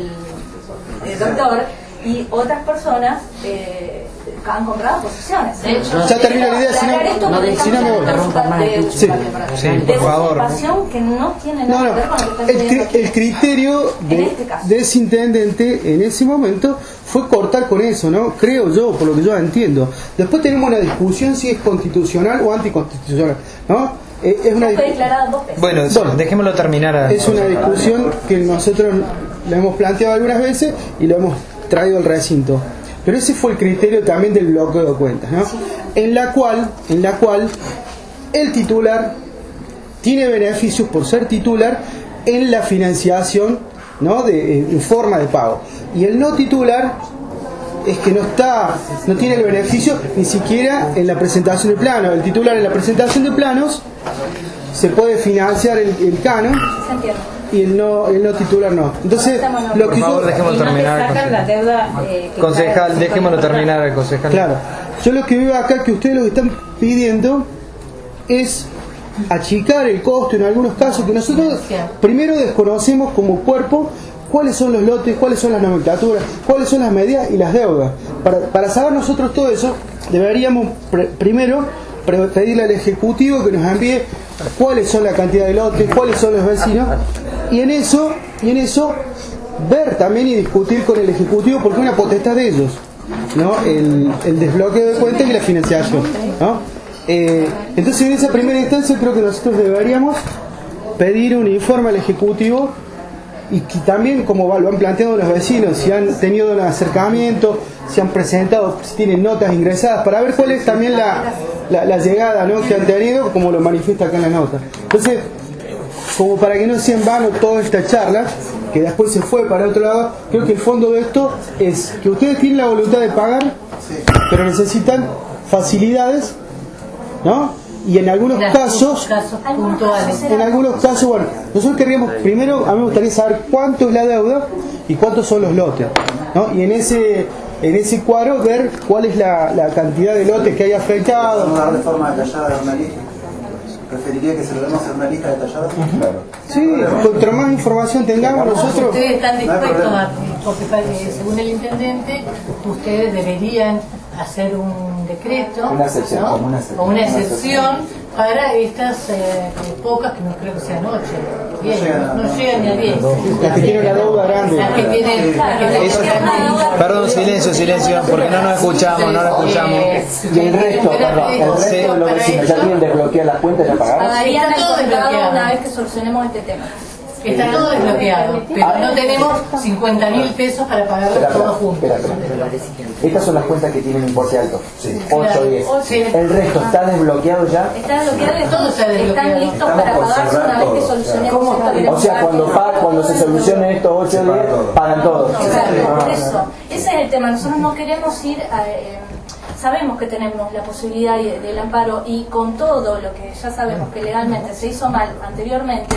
El, el doctor. Y otras personas eh, han comprado posiciones. De hecho, ya termina la idea, si no, esto no, de, si no me voy. De, sí, sí, de por favor. usurpación que no tiene nada no, no. que ver con lo que está el, cri el criterio de, este de ese intendente en ese momento fue cortar con eso, ¿no? Creo yo, por lo que yo entiendo. Después tenemos una discusión si es constitucional o anticonstitucional, ¿no? Eh, es una fue declarada dos veces. Bueno, bueno, dejémoslo terminar. A... Es una discusión que nosotros la hemos planteado algunas veces y lo hemos traído al recinto, pero ese fue el criterio también del bloqueo de cuentas, ¿no? En la cual, en la cual el titular tiene beneficios por ser titular en la financiación, ¿no? De, en forma de pago, y el no titular es que no está, no tiene el beneficio ni siquiera en la presentación de planos. El titular en la presentación de planos se puede financiar el, el canon y el no, el no titular no. Entonces, lo que por favor, yo, dejémoslo terminar. Sacan la deuda, eh, que concejal, dejémoslo terminar, concejal. Claro, yo lo que veo acá que ustedes lo que están pidiendo es achicar el costo en algunos casos que nosotros primero desconocemos como cuerpo cuáles son los lotes, cuáles son las nomenclaturas, cuáles son las medidas y las deudas. Para, para saber nosotros todo eso, deberíamos pr primero pedirle al Ejecutivo que nos envíe cuáles son la cantidad de lotes, cuáles son los vecinos, y en eso, y en eso ver también y discutir con el Ejecutivo, porque es una potestad de ellos, ¿no? El, el desbloqueo de cuentas y la financiación, ¿no? Eh, entonces en esa primera instancia creo que nosotros deberíamos pedir un informe al Ejecutivo y que también, como lo han planteado los vecinos, si han tenido un acercamiento, si han presentado, si tienen notas ingresadas, para ver cuál es también la, la, la llegada, ¿no?, que han tenido, como lo manifiesta acá en la nota. Entonces, como para que no sea en vano toda esta charla, que después se fue para otro lado, creo que el fondo de esto es que ustedes tienen la voluntad de pagar, pero necesitan facilidades, ¿no? Y en algunos casos, casos puntuales. en algunos casos, bueno, nosotros querríamos, primero, a mí me gustaría saber cuánto es la deuda y cuántos son los lotes, ¿no? Y en ese en ese cuadro ver cuál es la, la cantidad de lotes que hay afectados. ¿Vamos a dar de forma detallada de una lista? ¿Preferiría que se lo demos en una lista detallada? Claro. Sí, cuanto más información tengamos nosotros. Ustedes están dispuestos a, porque según el intendente, ustedes deberían hacer un decreto, una excepción, ¿no? como una excepción, o una excepción para estas eh, pocas, que no creo que sean ocho, diez, no, no llegan ni a diez. Las que tienen la deuda grande. Las que tienen, las que tienen Eso, perdón, silencio, silencio, porque no nos escuchamos, no nos escuchamos. Y el resto, perdón, el resto de los vecinos ya tienen desbloqueadas las cuentas, ya pagaron. Pagarían Está el todo contado desbloqueado. una vez que solucionemos este tema. Está todo desbloqueado, pero no tenemos cincuenta mil pesos para pagarlos Espera, todos espera, juntos. espera, espera. Estas son las cuentas que tienen importe alto. Sí. ocho o diez. Sí. El resto está desbloqueado ya. Está desbloqueado y Todo está desbloqueado. están listos para pagarse una vez que solucionemos esto que O sea, cuando, pa- cuando se solucionen estos ocho o diez, pagan todos. Exacto, por eso. Ese es el tema. Nosotros no queremos ir a... Eh, sabemos que tenemos la posibilidad de- del amparo y con todo lo que ya sabemos que legalmente se hizo mal anteriormente,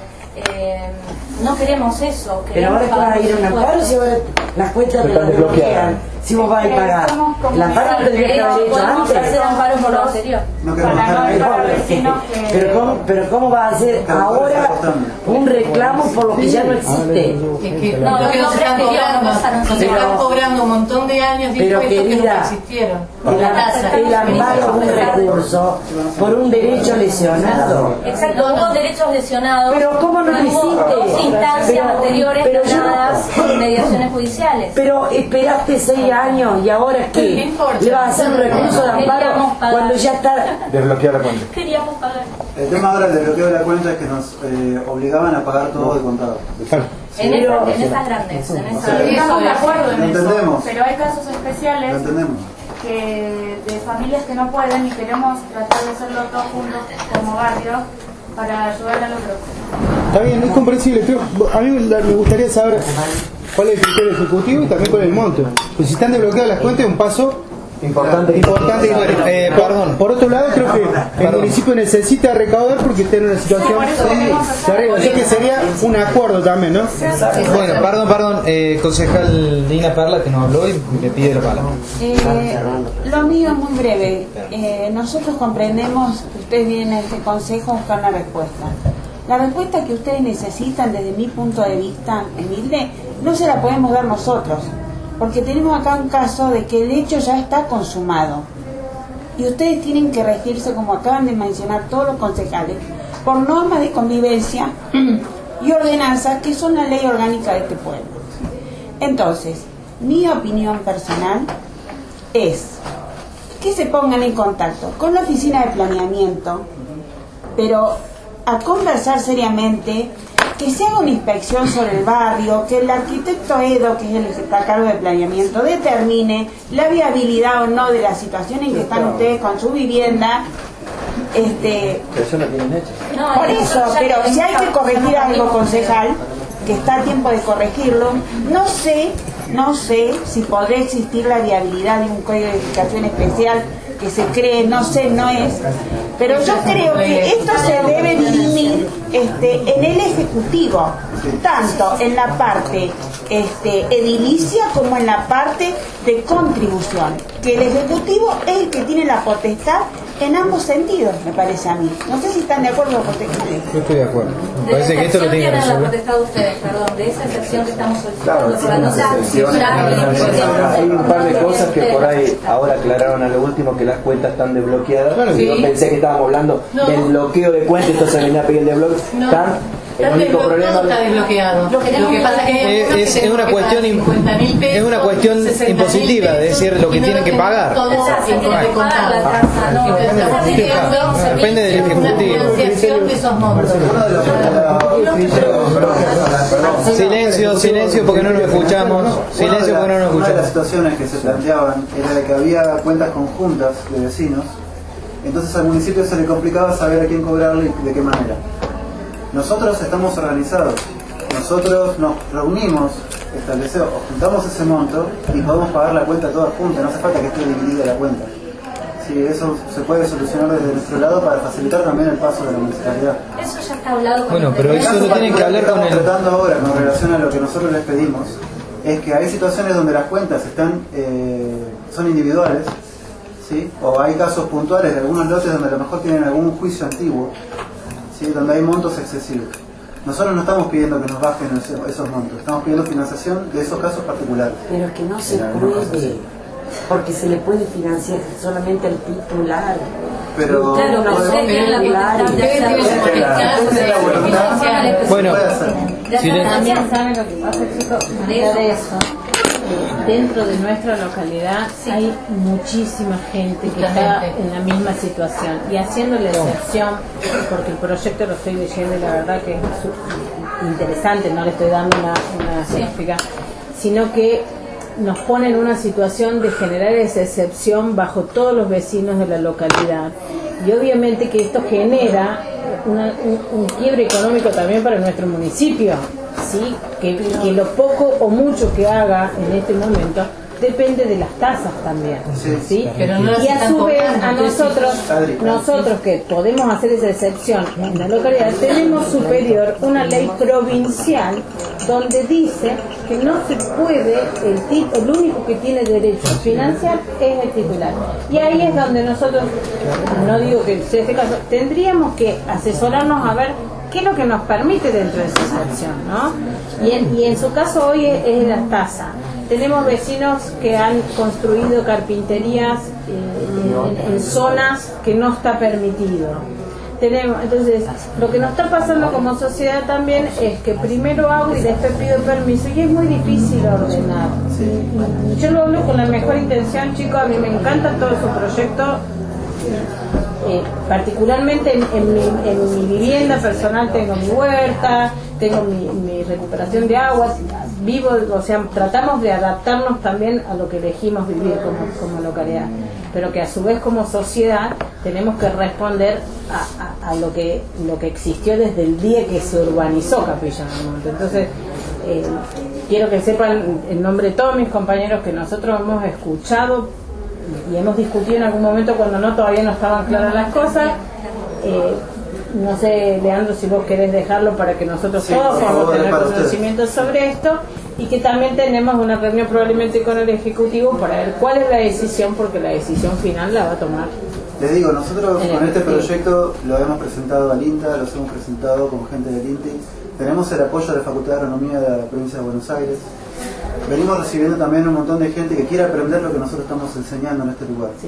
eh, no queremos eso. Pero ahora que vas a ir a un amparo, si ahora las cuentas te las desbloquean, si vos vas a ir a pagar, el amparo tendría que haber hecho podemos antes. hacer amparo por lo anterior. No queremos dejar ahí. Pero cómo, pero cómo va a hacer ahora un reclamo por lo que ya no existe. Es que No, lo que no, nos están no, cobrando, no pasaron. nos están cobrando un montón de años de Pero, impuestos que querida, nunca existieron. El, La tasa. el amparo es un recurso por un derecho lesionado. Exacto, hubo derechos lesionados. Pero ¿cómo no lo hubo hiciste? dos instancias Pero- anteriores pero yo no- ganadas en mediaciones judiciales. Pero esperaste seis años y ahora qué, le vas a hacer un recurso de amparo cuando ya está desbloquear la cuenta. Queríamos pagar. El tema ahora del bloqueo de la cuenta es que nos eh, obligaban a pagar todo de contado. En, esa, en esas grandes, en esas, estamos de acuerdo en Lo eso, entendemos. pero hay casos especiales Lo entendemos. que de familias que no pueden y queremos tratar de hacerlo todos juntos como barrio para ayudar a los próximos. Está bien, es comprensible, pero a mí me gustaría saber cuál es el criterio ejecutivo y también cuál es el monto. Pues si están desbloqueadas las cuentas es un paso importante. importante. Eh, perdón. Por otro lado, creo que el municipio necesita recaudar porque está en una situación de arreglo. Así que sería un acuerdo también, ¿no? Bueno, perdón, perdón, eh, concejal Dina Perla que nos habló y me pide la palabra. Eh, lo mío es muy breve. Eh, nosotros comprendemos que ustedes vienen a este consejo a buscar una respuesta. La respuesta que ustedes necesitan desde mi punto de vista humilde no se la podemos dar nosotros, porque tenemos acá un caso de que el hecho ya está consumado y ustedes tienen que regirse, como acaban de mencionar todos los concejales, por normas de convivencia y ordenanzas que son la ley orgánica de este pueblo. Entonces, mi opinión personal es que se pongan en contacto con la oficina de planeamiento, pero a conversar seriamente, que se haga una inspección sobre el barrio, que el arquitecto Edo, que es el que está a cargo de planeamiento, determine la viabilidad o no de la situación en que están ustedes con su vivienda. Este, Pero eso lo tienen hecho. no, por eso, pero si hay que corregir algo, concejal, que está a tiempo de corregirlo, no sé, no sé si podrá existir la viabilidad de un código de edificación especial que se cree, no sé, no es, pero yo creo que esto se debe dirimir este, en el Ejecutivo, tanto en la parte este, edilicia como en la parte de contribución, que el Ejecutivo es el que tiene la potestad en ambos sentidos, me parece a mí. No sé si están de acuerdo con ustedes. Yo estoy de acuerdo. Me parece que esto lo tienen que la resolver. potestad de ustedes, perdón, de esa excepción que estamos solicitando. Claro, para no ser hay un par de cosas que por ahí ahora aclararon a lo último, que las cuentas están desbloqueadas. Claro, Yo sí. pensé que estábamos hablando No. del bloqueo de cuentas, entonces venía a pedir el desbloqueo. No. Están, el único problema Todo está desbloqueado. Lo que pasa es que hay Es, algunos que es tenemos una que cuestión pagar im- cincuenta mil pesos, es una cuestión sesenta mil impositiva, es pesos, decir, lo que y no tienen que tenemos pagar. todo Exacto, en tienen que pagar contado. la tasa, no, Entonces, estamos estamos pidiendo Depende del una Ejecutivo. financiación de esos montos. Silencio, silencio porque no nos escuchamos. Silencio porque no nos Una de las escuchamos. situaciones que se planteaban era de que había cuentas conjuntas de vecinos, entonces al municipio se le complicaba saber a quién cobrarle y de qué manera. Nosotros estamos organizados, nosotros nos reunimos, establecemos, juntamos ese monto y podemos pagar la cuenta todas juntas, no hace falta que esté dividida la cuenta. Sí, eso se puede solucionar desde nuestro lado para facilitar también el paso de la municipalidad. Eso ya está hablado con Bueno, el pero eso intendente. lo tienen que hablar con Estamos el... tratando ahora con relación a lo que nosotros les pedimos, es que hay situaciones donde las cuentas están eh, son individuales, ¿sí? O hay casos puntuales de algunos lotes donde a lo mejor tienen algún juicio antiguo, ¿sí? Donde hay montos excesivos. Nosotros no estamos pidiendo que nos bajen esos, esos montos, estamos pidiendo financiación de esos casos particulares. Pero que no se puede, porque se le puede financiar solamente el titular. Pero Claro, no, podemos- ustedes tienen la potestad de Esa es la voluntad. Bueno, También saben lo que pasa, chicos, más allá de eso, eh, dentro de nuestra localidad hay muchísima gente que está en la misma situación y haciendo la excepción, porque el proyecto lo estoy leyendo y la verdad que es su- interesante, no le estoy dando una, una crítica, sino que nos pone en una situación de generar esa excepción bajo todos los vecinos de la localidad. Y obviamente que esto genera una, un, un quiebre económico también para nuestro municipio, ¿sí? Que, que lo poco o mucho que haga en este momento depende de las tasas también, ¿sí? Pero no las Y a están su vez cobrando, a entonces, nosotros, Adri. nosotros que podemos hacer esa excepción en la localidad, tenemos superior una ley provincial donde dice que no se puede, el, tit- el único que tiene derecho a financiar es el titular. Y ahí es donde nosotros, no digo que sea este caso, tendríamos que asesorarnos a ver qué es lo que nos permite dentro de esa excepción, ¿no? Y en, y en su caso hoy es, es la tasa. Tenemos vecinos que han construido carpinterías eh, en, en zonas que no está permitido. Tenemos, entonces, lo que nos está pasando como sociedad también es que primero hago y después pido permiso y es muy difícil ordenar, Yo lo hablo con la mejor intención, chicos, a mí me encanta todo su proyecto, eh, particularmente en, en, mi, en mi vivienda personal tengo mi huerta, tengo mi, mi recuperación de agua, vivo, o sea, tratamos de adaptarnos también a lo que elegimos vivir como, como localidad, pero que a su vez como sociedad tenemos que responder a, a, a lo que lo que existió desde el día que se urbanizó Capilla del Monte. Entonces, eh, quiero que sepan en nombre de todos mis compañeros que nosotros hemos escuchado y hemos discutido en algún momento cuando no todavía no estaban claras las cosas. Eh, no sé, Leandro, si vos querés dejarlo para que nosotros sí, todos podamos tener conocimiento usted. sobre esto, y que también tenemos una reunión probablemente con el Ejecutivo para ver cuál es la decisión, porque la decisión final la va a tomar. Les digo, nosotros con este proyecto lo hemos presentado al INTA, los hemos presentado con gente del INTI, tenemos el apoyo de la Facultad de Agronomía de la provincia de Buenos Aires. Venimos recibiendo también un montón de gente que quiere aprender lo que nosotros estamos enseñando en este lugar.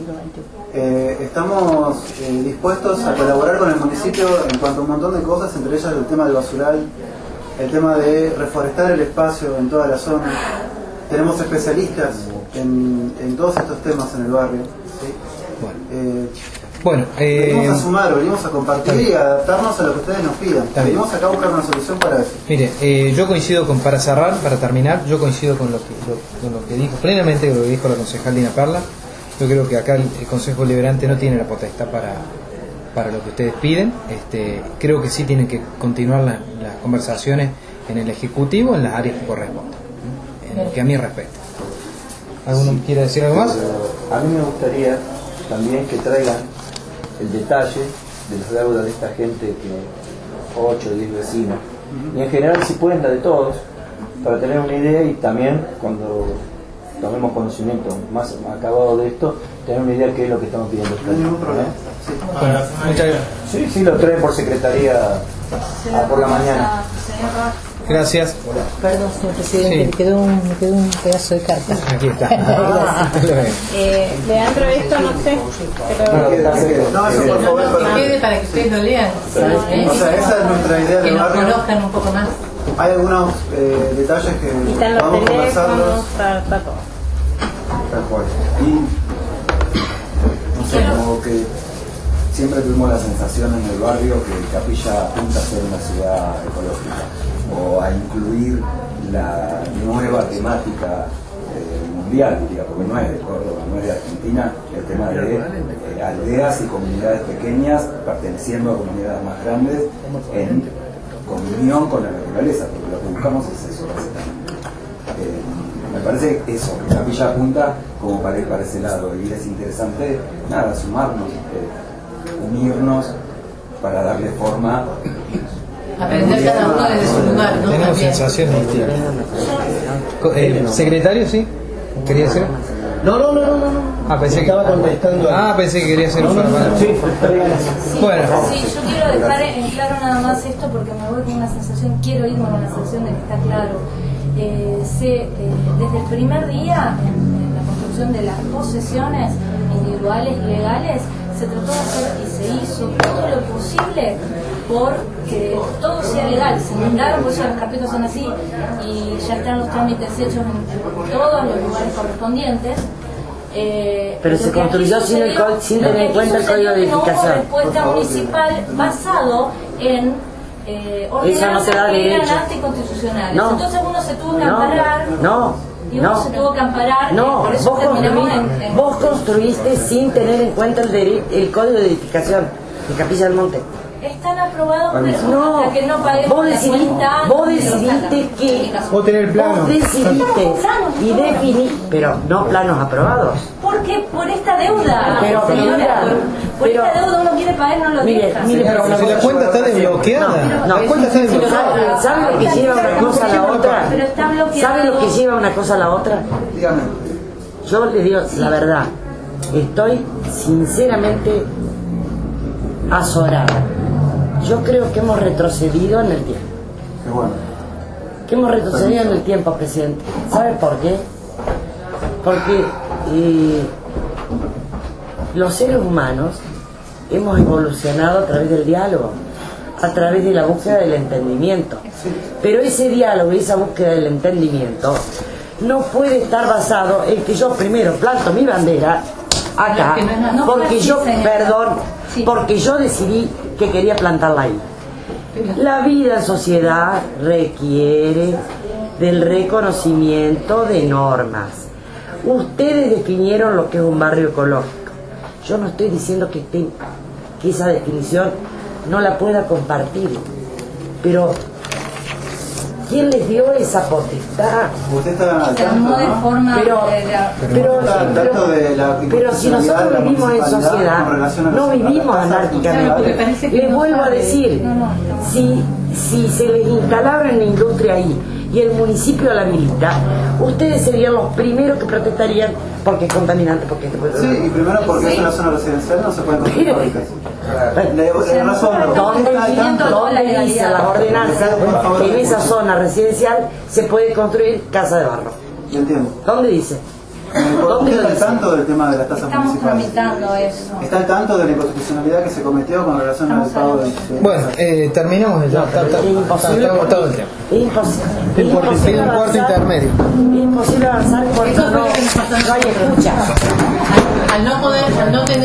Eh, estamos eh, dispuestos a colaborar con el municipio en cuanto a un montón de cosas, entre ellas el tema del basural, el tema de reforestar el espacio en toda la zona. Tenemos especialistas en, en todos estos temas en el barrio. ¿Sí? Bueno. Eh, Bueno, eh, venimos a sumar, venimos a compartir y a adaptarnos a lo que ustedes nos pidan. Venimos acá a buscar una solución para eso. Mire, eh, yo coincido con, para cerrar, para terminar, yo coincido con lo que, lo, con lo que dijo, plenamente con lo que dijo la concejal Dina Perla. Yo creo que acá el, el Consejo Deliberante no tiene la potestad para, para lo que ustedes piden. Este, creo que sí tienen que continuar la, las conversaciones en el Ejecutivo, en las áreas que correspondan, en lo que a mí respecta. ¿Alguno sí. quiere decir algo más? A mí me gustaría también que traigan el detalle de las deudas de esta gente, que ocho o diez vecinos, y en general si pueden la de todos, para tener una idea, y también cuando tomemos conocimiento más acabado de esto, tener una idea de qué es lo que estamos pidiendo. No hay ningún problema. Sí. Bueno, muchas gracias. Sí, sí, lo traen por secretaría a por la mañana. Gracias. Perdón, señor presidente, sí. me, quedó un, me quedó un pedazo de carta. Aquí está. eh, Leandro, esto no sé, pero... No, eso por favor, no, no, que quede para que ustedes lo lean. ¿Eh? O sea, esa es nuestra idea que del barrio. Que nos conozcan un poco más. Hay algunos eh, detalles que están los vamos a conversarlos. Está, está todo. Tal cual. Y, no sé, como que siempre tuvimos la sensación en el barrio que Capilla apunta a ser una ciudad ecológica, o a incluir la nueva temática eh, mundial, diría, porque no es de Córdoba, no es de Argentina, el tema de eh, aldeas y comunidades pequeñas perteneciendo a comunidades más grandes en comunión con la naturaleza, porque lo que buscamos es eso, básicamente. Eh, me parece eso, que Capilla apunta como para ir para ese lado, y es interesante, nada, sumarnos, eh, unirnos para darle forma. Aprender cada uno desde su lugar, ¿no? Tenemos También. sensaciones distintas. Eh, ¿Secretario, sí? ¿Quería hacer? No, no, no, no, no. Ah, pensé que estaba contestando. Ah, pensé que quería hacer un Sí, bueno. Sí, yo quiero dejar en claro nada más esto porque me voy con una sensación, quiero irme con la sensación de que está claro. Eh, sé, eh, desde el primer día en, en la construcción de las posesiones individuales y legales, se trató de hacer y se hizo todo lo posible por que todo sea legal. Se mandaron, por eso los capítulos son así, y ya están los trámites hechos en, en todos los lugares correspondientes. Eh, Pero se construyó sin, el, sin tener en cuenta el código de edificación. No hubo respuesta municipal basado en eh, ordenanzas no que eran anticonstitucionales. No. Entonces uno se tuvo que no. amparar. No. Y uno no. se tuvo que amparar. No, por eso vos, terminamos construí, en, en... vos construiste sin tener en cuenta el, deri- el código de edificación de Capilla del Monte. Están aprobados, pero no, hasta que no paguemos vos decidiste, cuenta, vos decidiste que vos tenés el plano. Vos decidiste y definiste, pero no planos aprobados. Porque por esta deuda, pero, señora, mira, por, por pero, esta deuda uno quiere pagar, no lo mire, deja. Mire, pero si la cuenta está desbloqueada, no, no, la cuenta está desbloqueada. ¿Sabe lo que lleva una cosa a la otra? Pero está bloqueado. ¿Sabe lo que lleva una cosa a la otra? Dígame. Yo le digo la verdad, estoy sinceramente azorada. Yo creo que hemos retrocedido en el tiempo. Qué bueno. Que hemos retrocedido en el tiempo, presidente. ¿Sabe por qué? Porque eh, los seres humanos hemos evolucionado a través del diálogo, a través de la búsqueda del entendimiento. Pero ese diálogo y esa búsqueda del entendimiento no puede estar basado en que yo primero planto mi bandera acá, porque yo, perdón, porque yo decidí que quería plantarla ahí. La vida en sociedad requiere del reconocimiento de normas. Ustedes definieron lo que es un barrio ecológico. Yo no estoy diciendo que, esté, que esa definición no la pueda compartir, pero ¿quién les dio esa potestad? Usted está al tanto, no de ¿no? forma Pero, de- de- pero, Está al tanto pero, de la pero si nosotros de la vivimos en municipalidad sociedad, con relación a no los- vivimos a las tasas anárquicamente. municipales. Les vuelvo a decir, si, si se les instalara en la industria ahí y el municipio la habilita, ustedes serían los primeros que protestarían porque es contaminante, porque Sí, y primero porque es una zona residencial, no se pueden construir fábricas. Le, le razón, ¿Dónde, está al tanto. ¿Dónde dicen las ordenanzas que en esa zona residencial se puede construir casa de barro? Entiendo. ¿Dónde dice? ¿Dónde está al tanto del tema de las tasas Estamos municipales? tramitando eso. ¿Está al tanto de la inconstitucionalidad que se cometió con relación al pago de... de- Bueno, eh, terminamos ya. Está, está, está, está agotado el tema. Es imposible. Es imposible, imposible un cuarto avanzar. intermedio. Es imposible avanzar cuando no, no hay escucha. Al no poder, al no tener